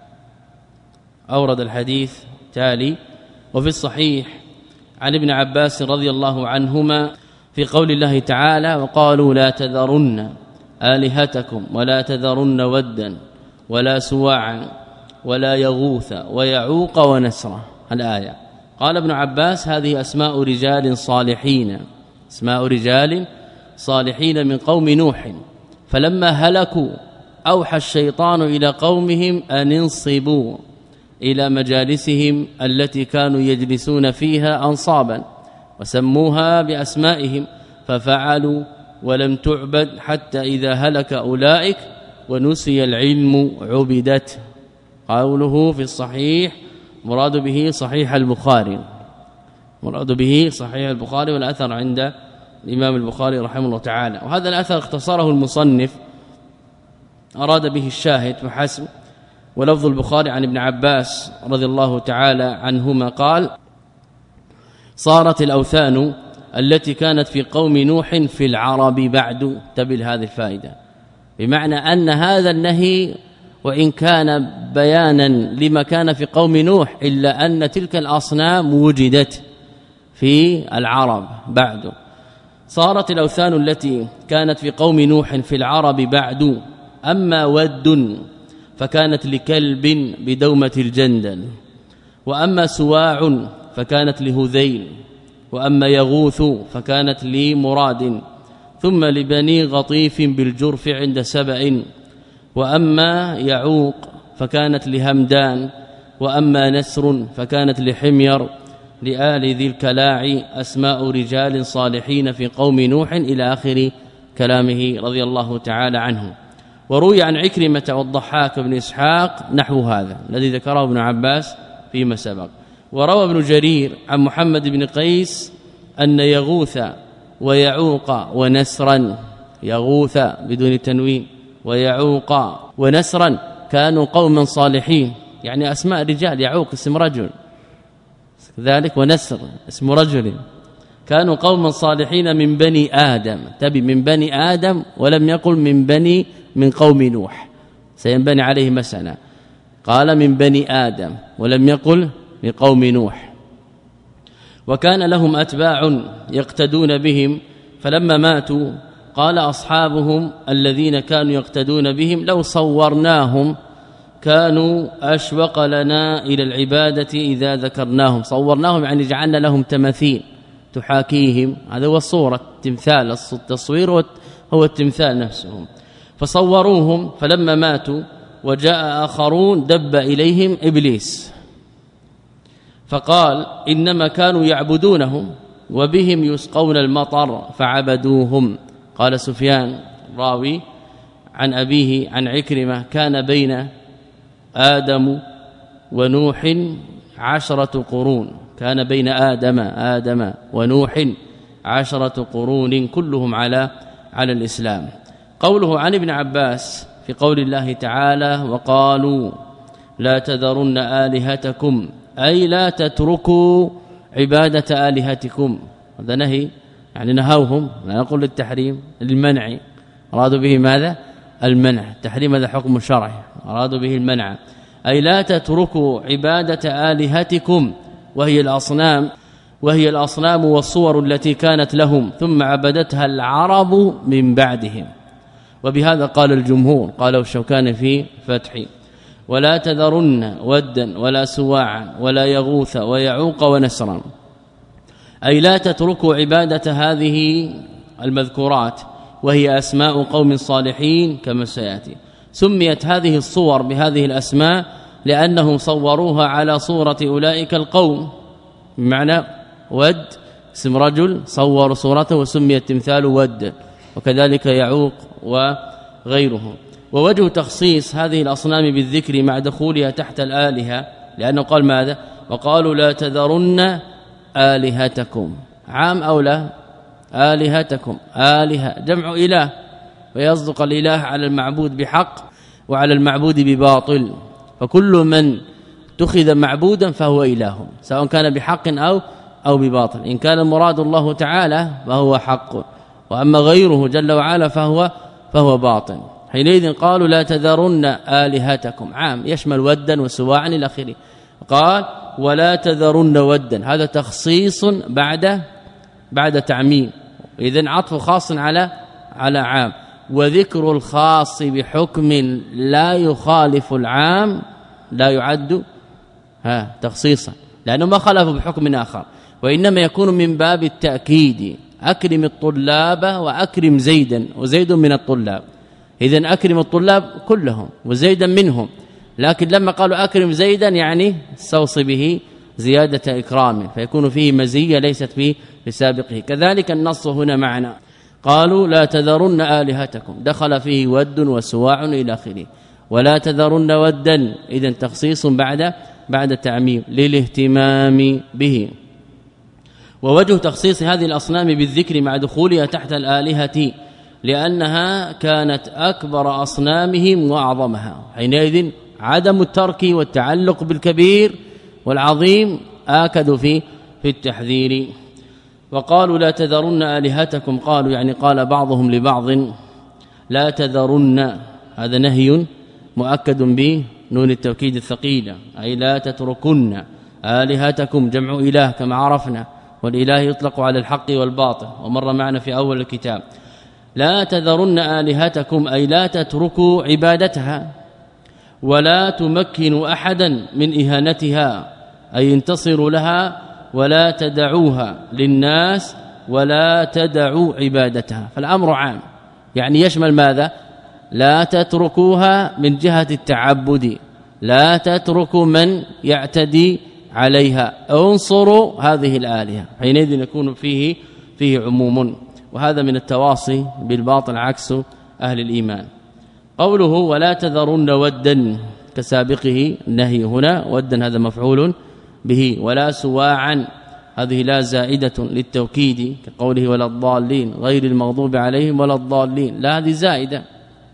أورد الحديث تالي: وفي الصحيح عن ابن عباس رضي الله عنهما في قول الله تعالى: وقالوا لا تذرن آلهتكم ولا تذرن ودا ولا سواعا ولا يغوث ويعوق ونسرا. الآية. قال ابن عباس: هذه أسماء رجال صالحين، اسماء رجال صالحين من قوم نوح، فلما هلكوا أوحى الشيطان إلى قومهم أن انصبوا إلى مجالسهم التي كانوا يجلسون فيها أنصابا، وسموها بأسمائهم، ففعلوا ولم تعبد حتى إذا هلك أولئك ونسي العلم عبدت. قوله في الصحيح مراد به صحيح البخاري، مراد به صحيح البخاري، والأثر عند الإمام البخاري رحمه الله تعالى. وهذا الأثر اختصره المصنف، أراد به الشاهد فحسب. ولفظ البخاري عن ابن عباس رضي الله تعالى عنهما قال: صارت الأوثان التي كانت في قوم نوح في العرب بعد. تبل هذه الفائدة، بمعنى أن هذا النهي وإن كان بيانا لما كان في قوم نوح إلا أن تلك الأصنام وجدت في العرب بعد. صارت الأوثان التي كانت في قوم نوح في العرب بعد، أما ود فكانت لكلب بدومة الجندل، وأما سواع فكانت لهذيل، وأما يغوث فكانت لمراد، ثم لبني غطيف بالجرف عند سبأ، وأما يعوق فكانت لهمدان، وأما نسر فكانت لحمير، لآل ذي الكلاع أسماء رجال صالحين في قوم نوح إلى آخر كلامه رضي الله تعالى عنه. وروي عن عكرمة والضحاك بن إسحاق نحو هذا الذي ذكره ابن عباس فيما سبق. وروى ابن جرير عن محمد بن قيس أن يغوث ويعوق ونسرا، يغوث بدون تنوين ويعوق ونسرا كانوا قوما صالحين، يعني أسماء رجال. يعوق اسم رجل ذلك، ونسر اسم رجل، كانوا قوما صالحين من بني آدم. تبي من بني آدم ولم يقل من بني من قوم نوح، سينبني عليه مسألة. قال من بني آدم ولم يقل من قوم نوح. وكان لهم أتباع يقتدون بهم، فلما ماتوا قال أصحابهم الذين كانوا يقتدون بهم: لو صورناهم كانوا أشوق لنا إلى العبادة إذا ذكرناهم. صورناهم يعني جعلنا لهم تماثيل تحاكيهم، هذا هو الصورة، التمثال. التصوير هو التمثال نفسهم. فصوروهم، فلما ماتوا وجاء آخرون دب إليهم إبليس فقال: إنما كانوا يعبدونهم وبهم يسقون المطر فعبدوهم. قال سفيان راوي عن أبيه عن عكرمة: كان بين آدم ونوح عشرة قرون، كان بين آدم آدم ونوح عشرة قرون كلهم على على الإسلام. قوله عن ابن عباس في قول الله تعالى: وقالوا لا تذرن آلهتكم أي لا تتركوا عبادة آلهتكم. هذا نهي يعني نهوهم، لا نقول للتحريم، للمنع. أرادوا به ماذا؟ المنع. التحريم هذا حكم شرعي، أرادوا به المنع. أي لا تتركوا عبادة آلهتكم وهي الأصنام وهي الأصنام والصور التي كانت لهم ثم عبدتها العرب من بعدهم. وبهذا قال الجمهور، قالوا الشوكاني في فتح: ولا تذرن ودا ولا سواعا ولا يغوث ويعوق ونسرا. أي لا تتركوا عبادة هذه المذكورات وهي أسماء قوم صالحين كما سياتي. سميت هذه الصور بهذه الأسماء لأنهم صوروها على صورة أولئك القوم، بمعنى ود اسم رجل صور صورته وسمي التمثال ود، وكذلك يعوق وغيره. ووجه تخصيص هذه الأصنام بالذكر مع دخولها تحت الآلهة لأنه قال ماذا؟ وقالوا لا تذرن آلهتكم، عام أو لا؟ آلهتكم، آلهة جمع إله، ويصدق الإله على المعبود بحق وعلى المعبود بباطل، فكل من اتخذ معبودا فهو إله سواء كان بحق أو أو بباطل. إن كان المراد الله تعالى فهو حق، وأما غيره جل وعلا فهو فهو باطل. حينئذ قالوا لا تذرن آلهتكم، عام يشمل ودا وسواعا إلى آخره. قال ولا تذرن ودا، هذا تخصيص بعد بعد تعميم، إذن عطف خاص على على عام. وذكر الخاص بحكم لا يخالف العام لا يعد ها تخصيصا، لأنه ما خالف بحكم آخر، وإنما يكون من باب التأكيد. أكرم الطلاب وأكرم زيدا، وزيد من الطلاب، إذن أكرم الطلاب كلهم وزيدا منهم، لكن لما قالوا أكرم زيدا يعني استوصي به زيادة إكرام، فيكون فيه مزية ليست فيه لسابقه. كذلك النص هنا معنا، قالوا لا تذرن آلهتكم، دخل فيه ود وسواع إلى آخره. ولا تذرن ودا، إذن تخصيص بعد بعد تعميم للاهتمام به. ووجه تخصيص هذه الأصنام بالذكر مع دخولها تحت الآلهة لأنها كانت أكبر أصنامهم وأعظمها، حينئذ عدم الترك والتعلق بالكبير والعظيم آكد في في التحذير. وقالوا لا تذرن آلهتكم، قالوا يعني قال بعضهم لبعض لا تذرن، هذا نهي مؤكد به نون التوكيد الثقيلة، أي لا تتركن آلهتكم، جمع إله كما عرفنا، والإله يطلق على الحق والباطل ومر معنا في أول الكتاب. لا تذرن آلهتكم أي لا تتركوا عبادتها، ولا تمكنوا أحدا من إهانتها أي ينتصروا لها، ولا تدعوها للناس ولا تدعوا عبادتها. فالأمر عام يعني يشمل ماذا؟ لا تتركوها من جهة التعبد، لا تتركوا من يعتدي عليها، انصروا هذه الآلهة، حينئذ يكون فيه فيه عموم. وهذا من التواصي بالباطل عكس أهل الإيمان. قوله ولا تذرن ودا كسابقه النهي هنا، ودا هذا مفعول به. ولا سواعا هذه لا زائدة للتوكيد كقوله ولا الضالين غير المغضوب عليهم ولا الضالين، لا هذه زائدة.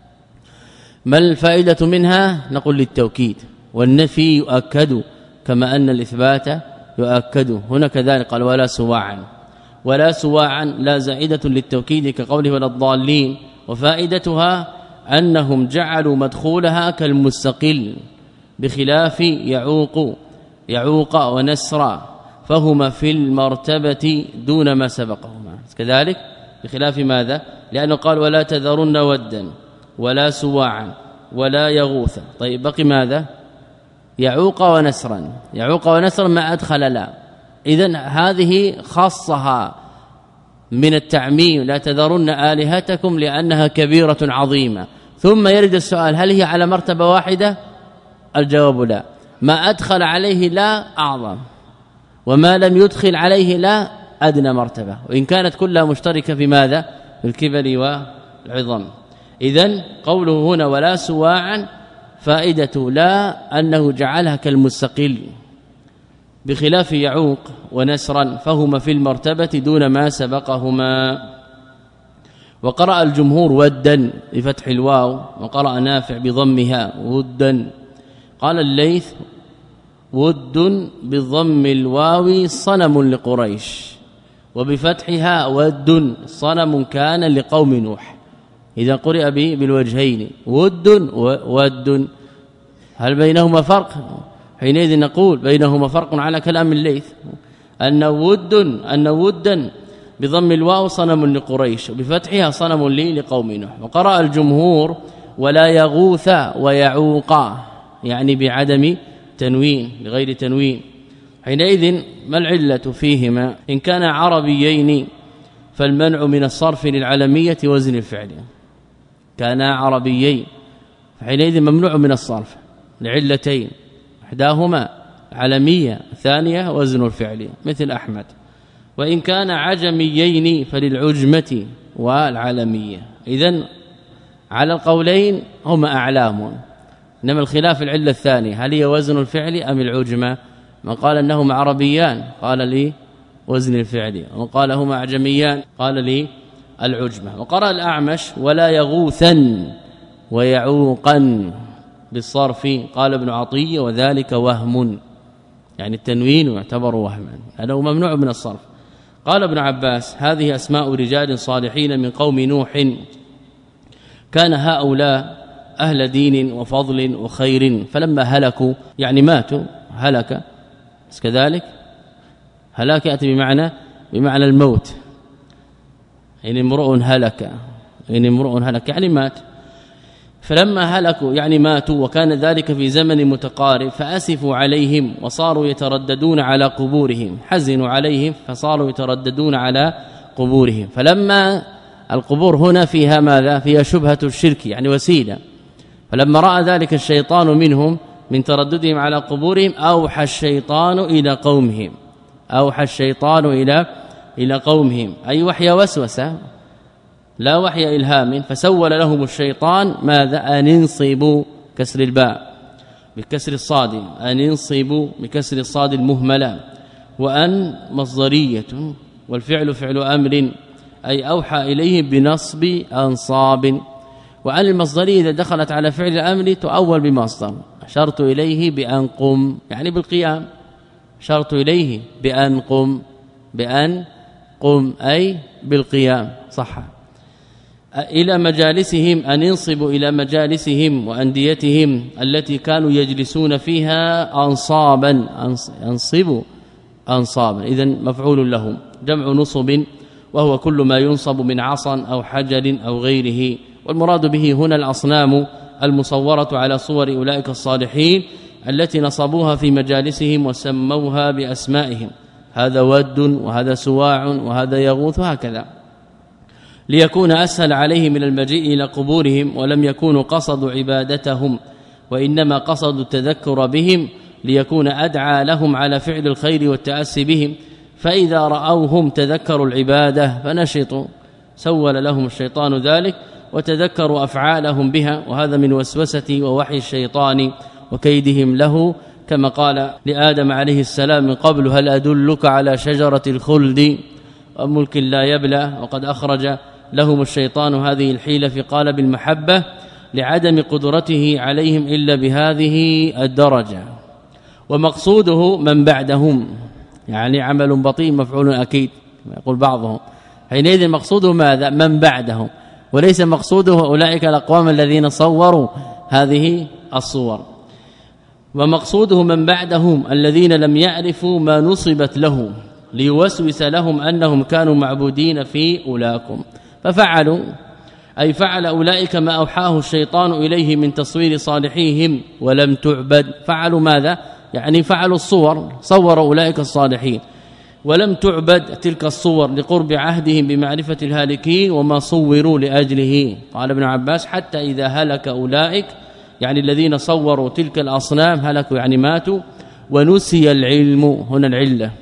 ما الفائدة منها؟ نقول للتوكيد، والنفي يؤكد كما أن الإثبات يؤكد. هنا كذلك قال ولا سواعا، ولا سواعا لا زائدة للتوكيد كقوله ولا الضالين. وفائدتها أنهم جعلوا مدخولها كالمستقل بخلاف يعوق يعوق ونسرا، فهما في المرتبة دون ما سبقهما كذلك، بخلاف ماذا؟ لأنه قال ولا تذرن ودا ولا سواعا ولا يغوث. طيب بقي ماذا؟ يعوق ونسرا، يعوق ونسرا ما أدخل لا، إذن هذه خاصها من التعميم لا تذرن آلهتكم لأنها كبيرة عظيمة. ثم يرد السؤال هل هي على مرتبة واحدة؟ الجواب لا، ما أدخل عليه لا أعظم، وما لم يدخل عليه لا أدنى مرتبة، وإن كانت كلها مشتركة في ماذا؟ في الكبر والعظم. إذن قوله هنا ولا سواعا فائدة لا أنه جعلها كالمستقل بخلاف يعوق ونسرا، فهما في المرتبة دون ما سبقهما. وقرأ الجمهور ودا بفتح الواو، وقرأ نافع بضمها ودا. قال الليث ود بضم الواو صنم لقريش وبفتحها ود صنم كان لقوم نوح. إذا قرئ به بالوجهين ود وود هل بينهما فرق؟ حينئذ نقول بينهما فرق على كلام الليث أن ود أن ودا بضم الواو صنم لقريش وبفتحها صنم لي لقوم نوح. وقرأ الجمهور ولا يغوث ويعوق يعني بعدم تنوين بغير تنوين. حينئذ ما العلة فيهما؟ إن كان عربيين فالمنع من الصرف للعلمية وزن الفعل، كان عربيين حينئذ ممنوع من الصرف لعلتين، احداهما علمية الثانية وزن الفعل مثل أحمد. وإن كان عجميين فللعجمة والعلمية. إذن على القولين هما أعلام، إنما الخلاف العلة الثانية هل هي وزن الفعل أم العجمة؟ من قال أنهما عربيان قال لي وزن الفعل، ومن قال هما أعجميان قال لي العجمة. وقرأ الأعمش ولا يغوثا ويعوقا بالصرف قال ابن عطية وذلك وهم، يعني التنوين يعتبر وهما هذا ممنوع من الصرف. قال ابن عباس هذه أسماء رجال صالحين من قوم نوح كان هؤلاء أهل دين وفضل وخير فلما هلكوا يعني ماتوا هلك كذلك هلاك يأتي بمعنى بمعنى الموت، إن امرؤ هلك إن امرؤ هلك يعني مات. فلما هلكوا يعني ماتوا وكان ذلك في زمن متقارب فأسفوا عليهم وصاروا يترددون على قبورهم، حزنوا عليهم فصاروا يترددون على قبورهم. فلما القبور هنا فيها ماذا؟ فيها شبهة الشرك يعني وسيلة. فلما رأى ذلك الشيطان منهم من ترددهم على قبورهم أوحى الشيطان إلى قومهم أوحى الشيطان إلى إلى قومهم أي وحي وسوسة لا وحي إلهام. فسول لهم الشيطان ماذا؟ أن انصبوا كسر الباء بكسر الصاد أن انصبوا بكسر الصاد المهملة، وأن مصدرية والفعل فعل أمر أي أوحى إليهم بنصب أنصاب. وأن المصدرية إذا دخلت على فعل الأمر تؤول بمصدر، شرط إليه بأن قم يعني بالقيام، شرط إليه بأن قم بأن قم أي بالقيام صح. إلى مجالسهم أن ينصبوا إلى مجالسهم وأنديتهم التي كانوا يجلسون فيها أنصابا أنصبوا أنصابا إذن مفعول لهم جمع نصب وهو كل ما ينصب من عصا أو حجر أو غيره. والمراد به هنا الأصنام المصورة على صور أولئك الصالحين التي نصبوها في مجالسهم وسموها بأسمائهم، هذا ود وهذا سواع وهذا يغوث وهكذا، ليكون أسهل عليهم من المجيء إلى قبورهم. ولم يكونوا قصدوا عبادتهم وإنما قصدوا التذكر بهم ليكون أدعى لهم على فعل الخير والتأسي بهم. فإذا رأوهم تذكروا العبادة فنشطوا، سول لهم الشيطان ذلك وتذكروا أفعالهم بها، وهذا من وسوسة ووحي الشيطان وكيدهم له. كما قال لآدم عليه السلام من قبل هل أدلك على شجرة الخلد وملك لا يبلى، وقد أخرج لهم الشيطان هذه الحيلة في قالب المحبة لعدم قدرته عليهم إلا بهذه الدرجة. ومقصوده من بعدهم يعني عمل بطيء مفعول أكيد يقول بعضهم، حينئذ مقصوده ماذا؟ من بعدهم، وليس مقصوده أولئك الأقوام الذين صوروا هذه الصور. ومقصوده من بعدهم الذين لم يعرفوا ما نصبت له ليوسوس لهم أنهم كانوا معبودين في أولاكم ففعلوا أي فعل أولئك ما أوحاه الشيطان إليه من تصوير صالحيهم ولم تعبد. فعلوا ماذا؟ يعني فعلوا الصور، صوروا أولئك الصالحين ولم تعبد تلك الصور لقرب عهدهم بمعرفة الهالكين وما صوروا لأجله. قال ابن عباس حتى إذا هلك أولئك يعني الذين صوروا تلك الأصنام هلكوا يعني ماتوا. ونسي العلم هنا العلة،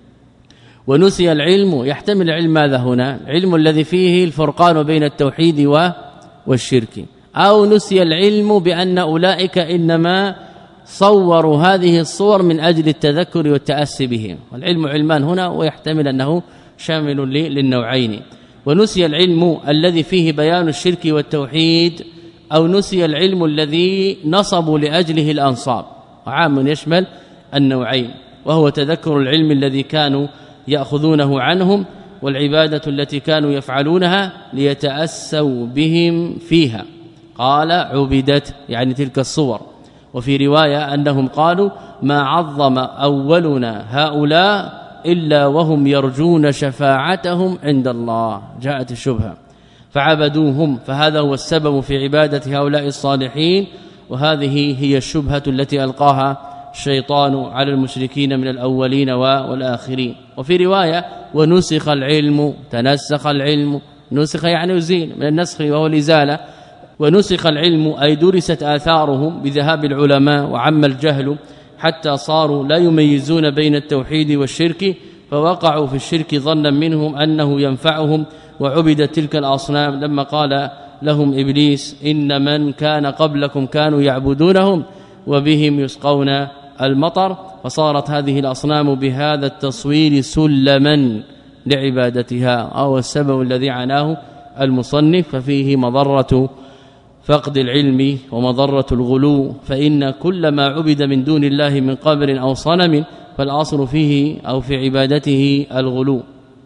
ونسي العلم يحتمل العلم ماذا هنا؟ العلم الذي فيه الفرقان بين التوحيد والشرك، أو نسي العلم بأن أولئك إنما صوروا هذه الصور من أجل التذكر والتأسي بهم. والعلم علمان هنا ويحتمل أنه شامل للنوعين. ونسي العلم الذي فيه بيان الشرك والتوحيد، أو نسي العلم الذي نصبوا لأجله الأنصاب، وعام يشمل النوعين، وهو تذكر العلم الذي كانوا يأخذونه عنهم والعبادة التي كانوا يفعلونها ليتأسوا بهم فيها. قال عبدت يعني تلك الصور. وفي رواية أنهم قالوا ما عظم أولنا هؤلاء إلا وهم يرجون شفاعتهم عند الله. جاءت الشبهة فعبدوهم، فهذا هو السبب في عبادة هؤلاء الصالحين، وهذه هي الشبهة التي ألقاها الشيطان على المشركين من الأولين والآخرين. وفي رواية ونسخ العلم، تنسخ العلم، نسخ يعني يزيل من النسخ وهو الإزالة، ونسخ العلم أي درست آثارهم بذهاب العلماء وعم الجهل حتى صاروا لا يميزون بين التوحيد والشرك، فوقعوا في الشرك ظنا منهم أنه ينفعهم، وعبدت تلك الأصنام لما قال لهم إبليس إن من كان قبلكم كانوا يعبدونهم وبهم يسقون المطر، فصارت هذه الأصنام بهذا التصوير سلما لعبادتها، أو السبب الذي عناه المصنف. ففيه مضرة فقد العلم ومضرة الغلو، فإن كل ما عبد من دون الله من قبر أو صنم فالأصل فيه أو في عبادته الغلو.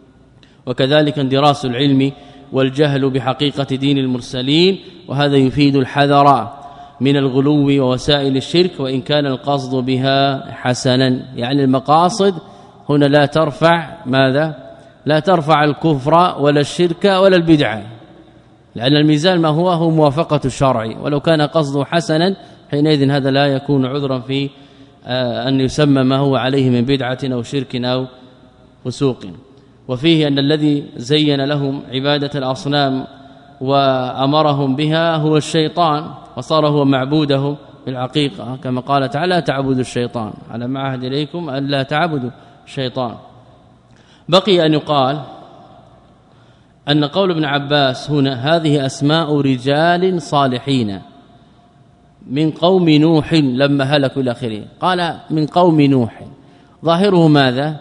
وكذلك اندراس العلم والجهل بحقيقة دين المرسلين، وهذا يفيد الحذر من الغلو ووسائل الشرك، وإن كان القصد بها حسنا. يعني المقاصد هنا لا ترفع ماذا؟ لا ترفع الكفر ولا الشرك ولا البدعة، لأن الميزان ما هو هو موافقة الشرع، ولو كان قصده حسنا حينئذ هذا لا يكون عذرا في أن يسمى ما هو عليه من بدعة أو شرك أو فسوق. وفيه أن الذي زين لهم عبادة الأصنام وأمرهم بها هو الشيطان، وصار هو معبودهم بالحقيقة، كما قال تعالى تعبدوا الشيطان، على ما عهد إليكم أن لا تعبدوا الشيطان. بقي أن يقال أن قول ابن عباس هنا هذه أسماء رجال صالحين من قوم نوح لما هلكوا إلى آخره، قال من قوم نوح، ظاهره ماذا؟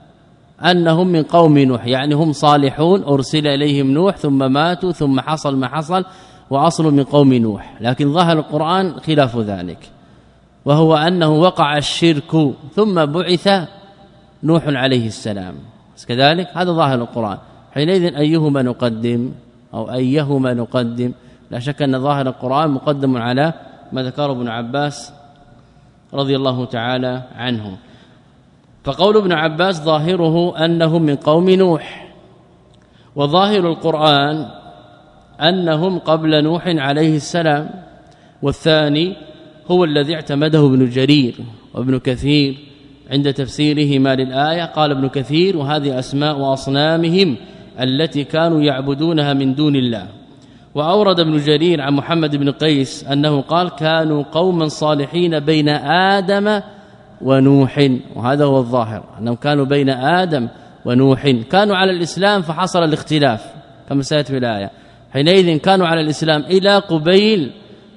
أنهم من قوم نوح، يعني هم صالحون أرسل إليهم نوح ثم ماتوا ثم حصل ما حصل وأصل من قوم نوح. لكن ظاهر القرآن خلاف ذلك، وهو أنه وقع الشرك ثم بعث نوح عليه السلام كذلك، هذا ظاهر القرآن. حينئذ أيهما نقدم أو أيهما نقدم؟ لا شك أن ظاهر القرآن مقدم على ما ذكره ابن عباس رضي الله تعالى عنه. فقول ابن عباس ظاهره أنهم من قوم نوح، وظاهر القرآن أنهم قبل نوح عليه السلام. والثاني هو الذي اعتمده ابن جرير وابن كثير عند تفسيرهما للآية. قال ابن كثير وهذه أسماء أصنامهم التي كانوا يعبدونها من دون الله. وأورد ابن جرير عن محمد بن قيس أنه قال كانوا قوما صالحين بين آدم ونوح، وهذا هو الظاهر أنهم كانوا بين آدم ونوح، كانوا على الإسلام فحصل الاختلاف كما سيأتي في الآية، حينئذ كانوا على الإسلام إلى قبيل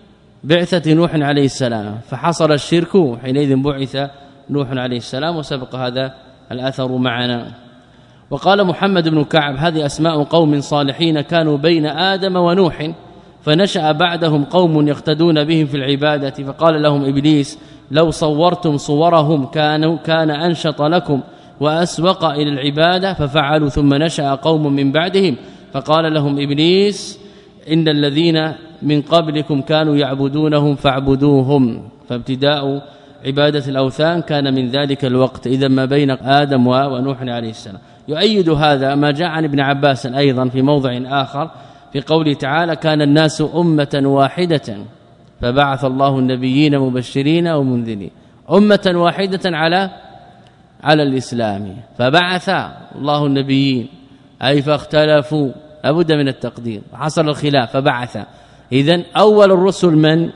بعثة نوح عليه السلام، فحصل الشرك حينئذ بعث نوح عليه السلام، وسبق هذا الأثر معنا. وقال محمد بن كعب هذه أسماء قوم صالحين كانوا بين آدم ونوح، فنشأ بعدهم قوم يقتدون بهم في العبادة، فقال لهم إبليس لو صورتم صورهم كانوا كان أنشط لكم وأسوق إلى العبادة، ففعلوا. ثم نشأ قوم من بعدهم فقال لهم إبليس إن الذين من قبلكم كانوا يعبدونهم فاعبدوهم، فابتداء عبادة الأوثان كان من ذلك الوقت، إذا ما بين آدم ونوح عليه السلام. يؤيد هذا ما جاء عن ابن عباس أيضا في موضع آخر في قوله تعالى كان الناس أمة واحدة فبعث الله النبيين مبشرين ومنذرين، أمة واحدة على على الإسلام، فبعث الله النبيين أي فاختلفوا، لابد من التقدير، حصل الخلاف فبعث. إذن أول الرسل من؟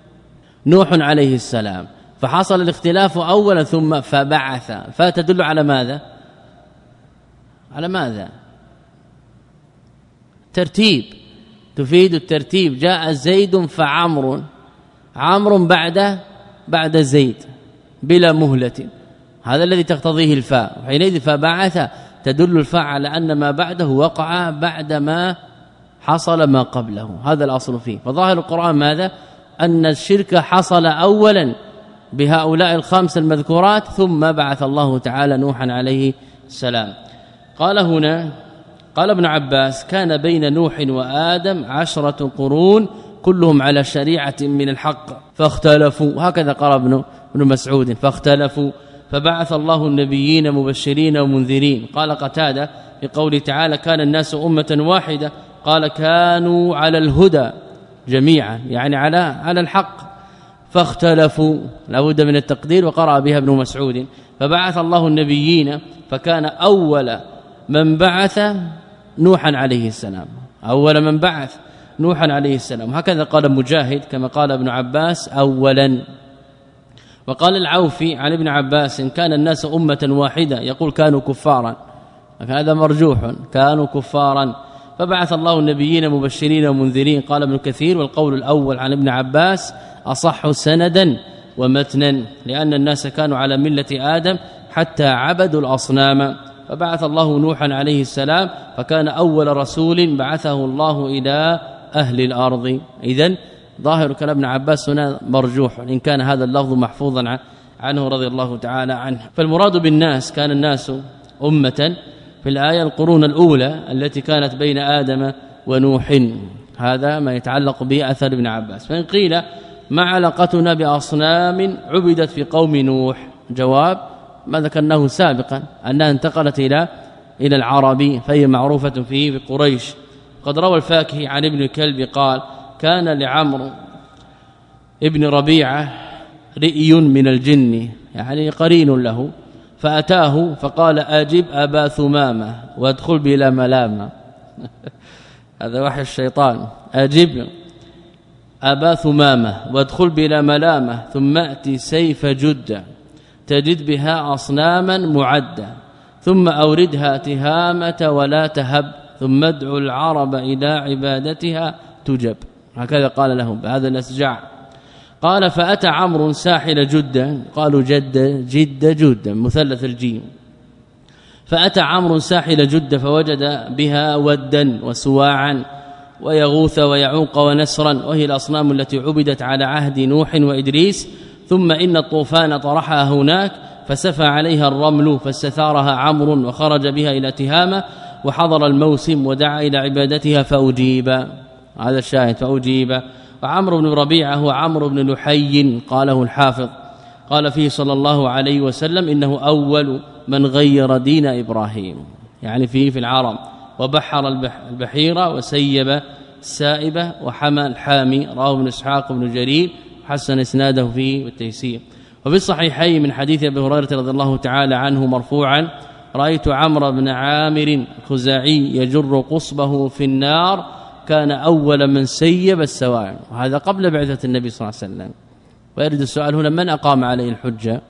نوح عليه السلام، فحصل الاختلاف أولا ثم فبعث، فتدل على ماذا؟ على ماذا؟ ترتيب، تفيد الترتيب. جاء زيد فعمر، عمرو بعد بعد زيد بلا مهلة، هذا الذي تقتضيه الفاء، حينئذ فبعث تدل الفاء على أن ما بعده وقع بعد ما حصل ما قبله، هذا الأصل فيه. فظاهر القرآن ماذا؟ أن الشرك حصل أولا بهؤلاء الخمس المذكورات ثم بعث الله تعالى نوحا عليه السلام. قال هنا قال ابن عباس كان بين نوح وآدم عشرة قرون كلهم على شريعة من الحق فاختلفوا، هكذا قال ابن ابن مسعود فاختلفوا فبعث الله النبيين مبشرين ومنذرين. قال قتادة في قوله تعالى كان الناس أمة واحدة قال كانوا على الهدى جميعا يعني على على الحق فاختلفوا، لابد من التقدير، وقرأ بها ابن مسعود فبعث الله النبيين فكان أول من بعث نوحا عليه السلام، أول من بعث نوحا عليه السلام، هكذا قال مجاهد كما قال ابن عباس أولا. وقال العوفي عن ابن عباس إن كان الناس أمة واحدة يقول كانوا كفارا، هذا مرجوح كانوا كفارا فبعث الله النبيين مبشرين ومنذرين. قال ابن كثير والقول الأول عن ابن عباس أصح سندا ومتنا لأن الناس كانوا على ملة آدم حتى عبدوا الأصنام فبعث الله نوحا عليه السلام فكان أول رسول بعثه الله إلى أهل الأرض. إذن ظاهر كلام ابن عباس هنا مرجوح إن كان هذا اللفظ محفوظا عنه رضي الله تعالى عنه. فالمراد بالناس كان الناس أمة في الآية القرون الأولى التي كانت بين آدم ونوح، هذا ما يتعلق به أثر ابن عباس. فإن قيل ما علاقتنا بأصنام عبدت في قوم نوح؟ جواب ما ذكرناه سابقا أنها انتقلت إلى إلى العرب فهي معروفة فيه بقريش. قد روى الفاكهي عن ابن الكلب قال كان لعمرو ابن ربيعة رئي من الجن يعني قرين له فأتاه فقال أجب أبا ثمامة وادخل بلا ملامة هذا وحي الشيطان، أجب أبا ثمامة وادخل بلا ملامة ثم أتي سيف جدة تجد بها أصناما معدة ثم أوردها تهامة ولا تهب ثم ادعو العرب إلى عبادتها تجب، هكذا قال لهم بهذا الأسجع. قال فأتى عمرو ساحل جدة، قالوا جد جد جدة مثلث الجيم، فأتى عمرو ساحل جدة فوجد بها ودا وسواعا ويغوث ويعوق ونسرا وهي الأصنام التي عبدت على عهد نوح وإدريس. ثم إن الطوفان طرحها هناك فسفى عليها الرمل فاستثارها عمرو وخرج بها إلى تهامة وحضر الموسم ودعا إلى عبادتها فأجيب، هذا الشاهد فأجيب. وعمرو بن ربيعة هو عمرو بن لحي قاله الحافظ قال فيه صلى الله عليه وسلم إنه أول من غير دين إبراهيم يعني فيه في العرب، وبحر البحيرة وسيب السائبة وحمى الحامي، رواه ابن اسحاق بن جرير حسن اسناده فيه والتيسير. وفي الصحيحين من حديث ابي هريره رضي الله تعالى عنه مرفوعا رأيت عمرو بن عامر الخزاعي يجر قصبه في النار كان أول من سيب السواعي، وهذا قبل بعثة النبي صلى الله عليه وسلم. ويرد السؤال هنا من أقام عليه الحجة؟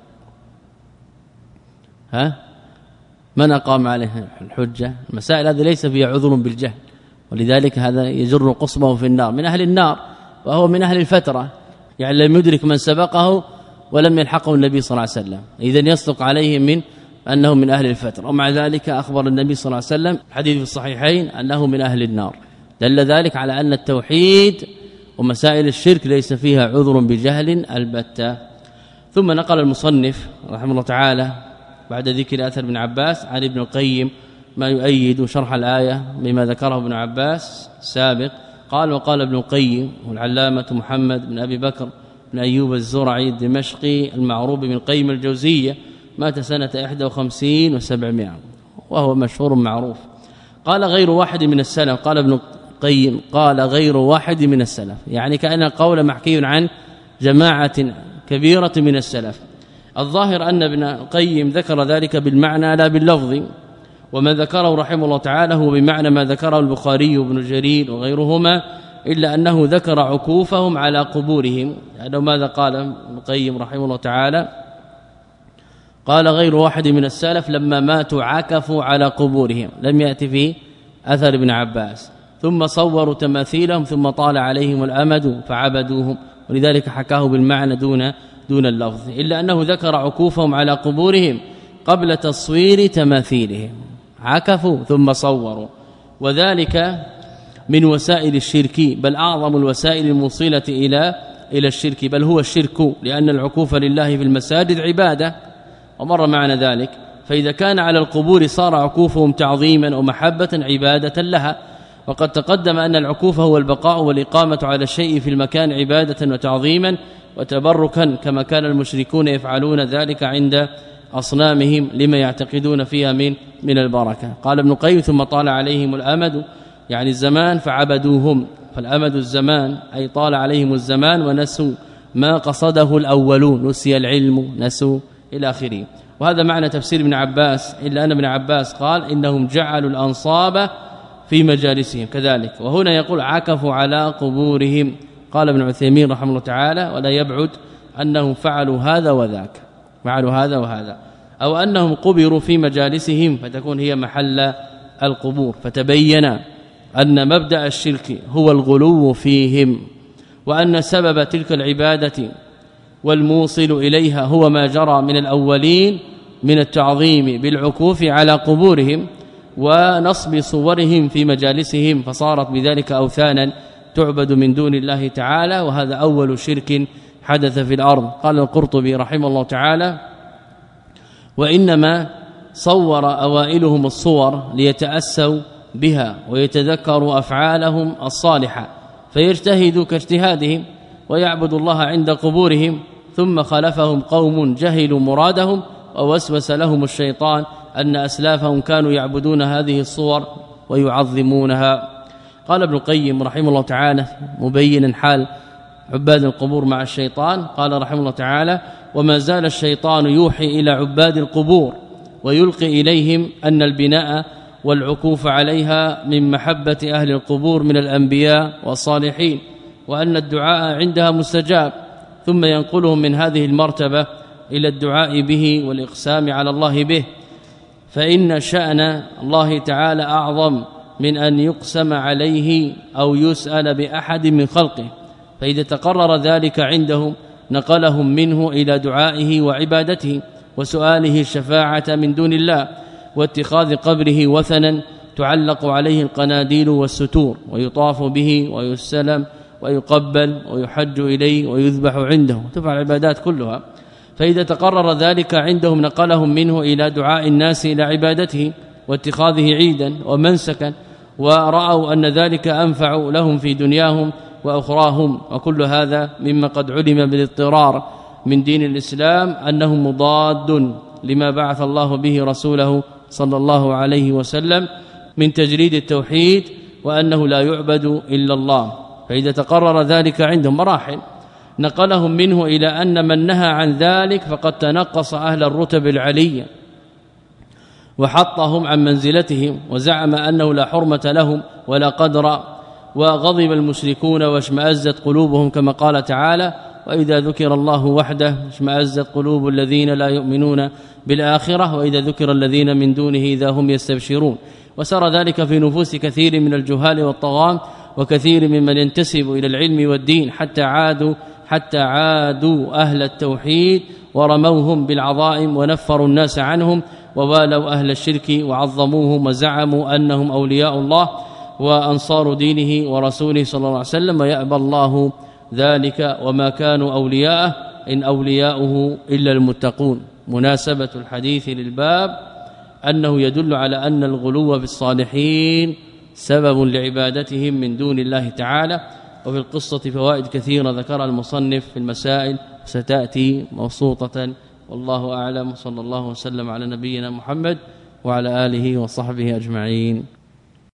ها من أقام عليه الحجة؟ المسائل هذه ليس فيها عذر بالجهل، ولذلك هذا يجر قصبه في النار من أهل النار وهو من أهل الفترة يعني لم يدرك من سبقه ولم يلحقه النبي صلى الله عليه وسلم، إذن يصدق عليه من أنه من أهل الفترة. ومع ذلك أخبر النبي صلى الله عليه وسلم حديث في الصحيحين أنه من أهل النار، دل ذلك على أن التوحيد ومسائل الشرك ليس فيها عذر بجهل البتة. ثم نقل المصنف رحمه الله تعالى بعد ذكر أثر ابن عباس عن ابن القيم ما يؤيد شرح الآية بما ذكره ابن عباس سابق. قال وقال ابن القيم والعلامة محمد بن أبي بكر بن أيوب الزرعي الدمشقي المعروف بن القيم الجوزية مات سنة إحدى وخمسين وسبعمائة وهو مشهور معروف. قال غير واحد من السلف، قال ابن القيم قال غير واحد من السلف يعني كأن قول محكي عن جماعة كبيرة من السلف. الظاهر أن ابن القيم ذكر ذلك بالمعنى لا باللفظ، وما ذكره رحمه الله تعالى هو بمعنى ما ذكره البخاري وابن جرير وغيرهما، إلا أنه ذكر عكوفهم على قبورهم. هذا ماذا قال ابن القيم رحمه الله تعالى؟ قال غير واحد من السلف لما ماتوا عكفوا على قبورهم، لم يأتي في أثر ابن عباس، ثم صوروا تماثيلهم ثم طال عليهم الأمد فعبدوهم، ولذلك حكاه بالمعنى دون دون اللفظ، إلا أنه ذكر عكوفهم على قبورهم قبل تصوير تماثيلهم، عكفوا ثم صوروا، وذلك من وسائل الشرك بل أعظم الوسائل الموصلة إلى إلى الشرك، بل هو الشرك، لأن العكوف لله في المساجد عبادة ومر معنا ذلك. فإذا كان على القبور صار عكوفهم تعظيما ومحبة عبادة لها. وقد تقدم أن العكوف هو البقاء والإقامة على الشيء في المكان عبادة وتعظيما وتبركا، كما كان المشركون يفعلون ذلك عند أصنامهم لما يعتقدون فيها من من البركة. قال ابن القيم: ثم طال عليهم الأمد، يعني الزمان، فعبدوهم. فالأمد الزمان، أي طال عليهم الزمان ونسوا ما قصده الأولون، نسي العلم، نسوا إلى آخره. وهذا معنى تفسير ابن عباس، إلا أن ابن عباس قال إنهم جعلوا الأنصاب في مجالسهم كذلك. وهنا يقول عكفوا على قبورهم. قال ابن عثيمين رحمه الله تعالى: ولا يبعد أنهم فعلوا هذا وذاك، فعلوا هذا وهذا، أو أنهم قبروا في مجالسهم فتكون هي محل القبور. فتبين أن مبدأ الشرك هو الغلو فيهم، وأن سبب تلك العبادة والموصل إليها هو ما جرى من الأولين من التعظيم بالعكوف على قبورهم ونصب صورهم في مجالسهم، فصارت بذلك أوثانا تعبد من دون الله تعالى، وهذا أول شرك حدث في الأرض. قال القرطبي رحمه الله تعالى: وإنما صور أوائلهم الصور ليتأسوا بها ويتذكروا أفعالهم الصالحة فيجتهدوا كاجتهادهم ويعبدوا الله عند قبورهم، ثم خلفهم قوم جهلوا مرادهم ووسوس لهم الشيطان أن أسلافهم كانوا يعبدون هذه الصور ويعظمونها. قال ابن القيم رحمه الله تعالى مبينا حال عباد القبور مع الشيطان، قال رحمه الله تعالى: وما زال الشيطان يوحي إلى عباد القبور ويلقي إليهم أن البناء والعكوف عليها من محبة أهل القبور من الأنبياء والصالحين، وأن الدعاء عندها مستجاب، ثم ينقلهم من هذه المرتبة إلى الدعاء به والإقسام على الله به، فإن شأن الله تعالى أعظم من أن يقسم عليه أو يسأل بأحد من خلقه. فإذا تقرر ذلك عندهم نقلهم منه إلى دعائه وعبادته وسؤاله الشفاعة من دون الله، واتخاذ قبره وثنا تعلق عليه القناديل والستور ويطاف به ويسلم ويقبل ويحج إليه ويذبح عنده، تفعل العبادات كلها. فإذا تقرر ذلك عندهم نقلهم منه إلى دعاء الناس إلى عبادته واتخاذه عيدا ومنسكا، ورأوا أن ذلك أنفع لهم في دنياهم وأخراهم. وكل هذا مما قد علم بالاضطرار من دين الإسلام أنه مضاد لما بعث الله به رسوله صلى الله عليه وسلم من تجريد التوحيد، وأنه لا يعبد إلا الله. فإذا تقرر ذلك عندهم مراحل نقلهم منه إلى أن من نهى عن ذلك فقد تنقص أهل الرتب العلية وحطهم عن منزلتهم، وزعم أنه لا حرمة لهم ولا قدر، وغضب المشركون واشمأزت قلوبهم، كما قال تعالى: وإذا ذكر الله وحده اشمأزت قلوب الذين لا يؤمنون بالآخرة وإذا ذكر الذين من دونه إذا هم يستبشرون. وسار ذلك في نفوس كثير من الجهال والطغاة وكثير ممن ينتسب إلى العلم والدين، حتى عادوا حتى عادوا أهل التوحيد ورموهم بالعظائم ونفروا الناس عنهم، ووالوا أهل الشرك وعظموهم وزعموا أنهم أولياء الله وأنصار دينه ورسوله صلى الله عليه وسلم، ويأبى الله ذلك وما كانوا أولياءه إن أولياؤه إلا المتقون. مناسبة الحديث للباب أنه يدل على أن الغلو بالصالحين سبب لعبادتهم من دون الله تعالى. وفي القصة فوائد كثيرة ذكرها المصنف في المسائل ستأتي مبسوطة، والله أعلم. صلى الله وسلم على نبينا محمد وعلى آله وصحبه أجمعين.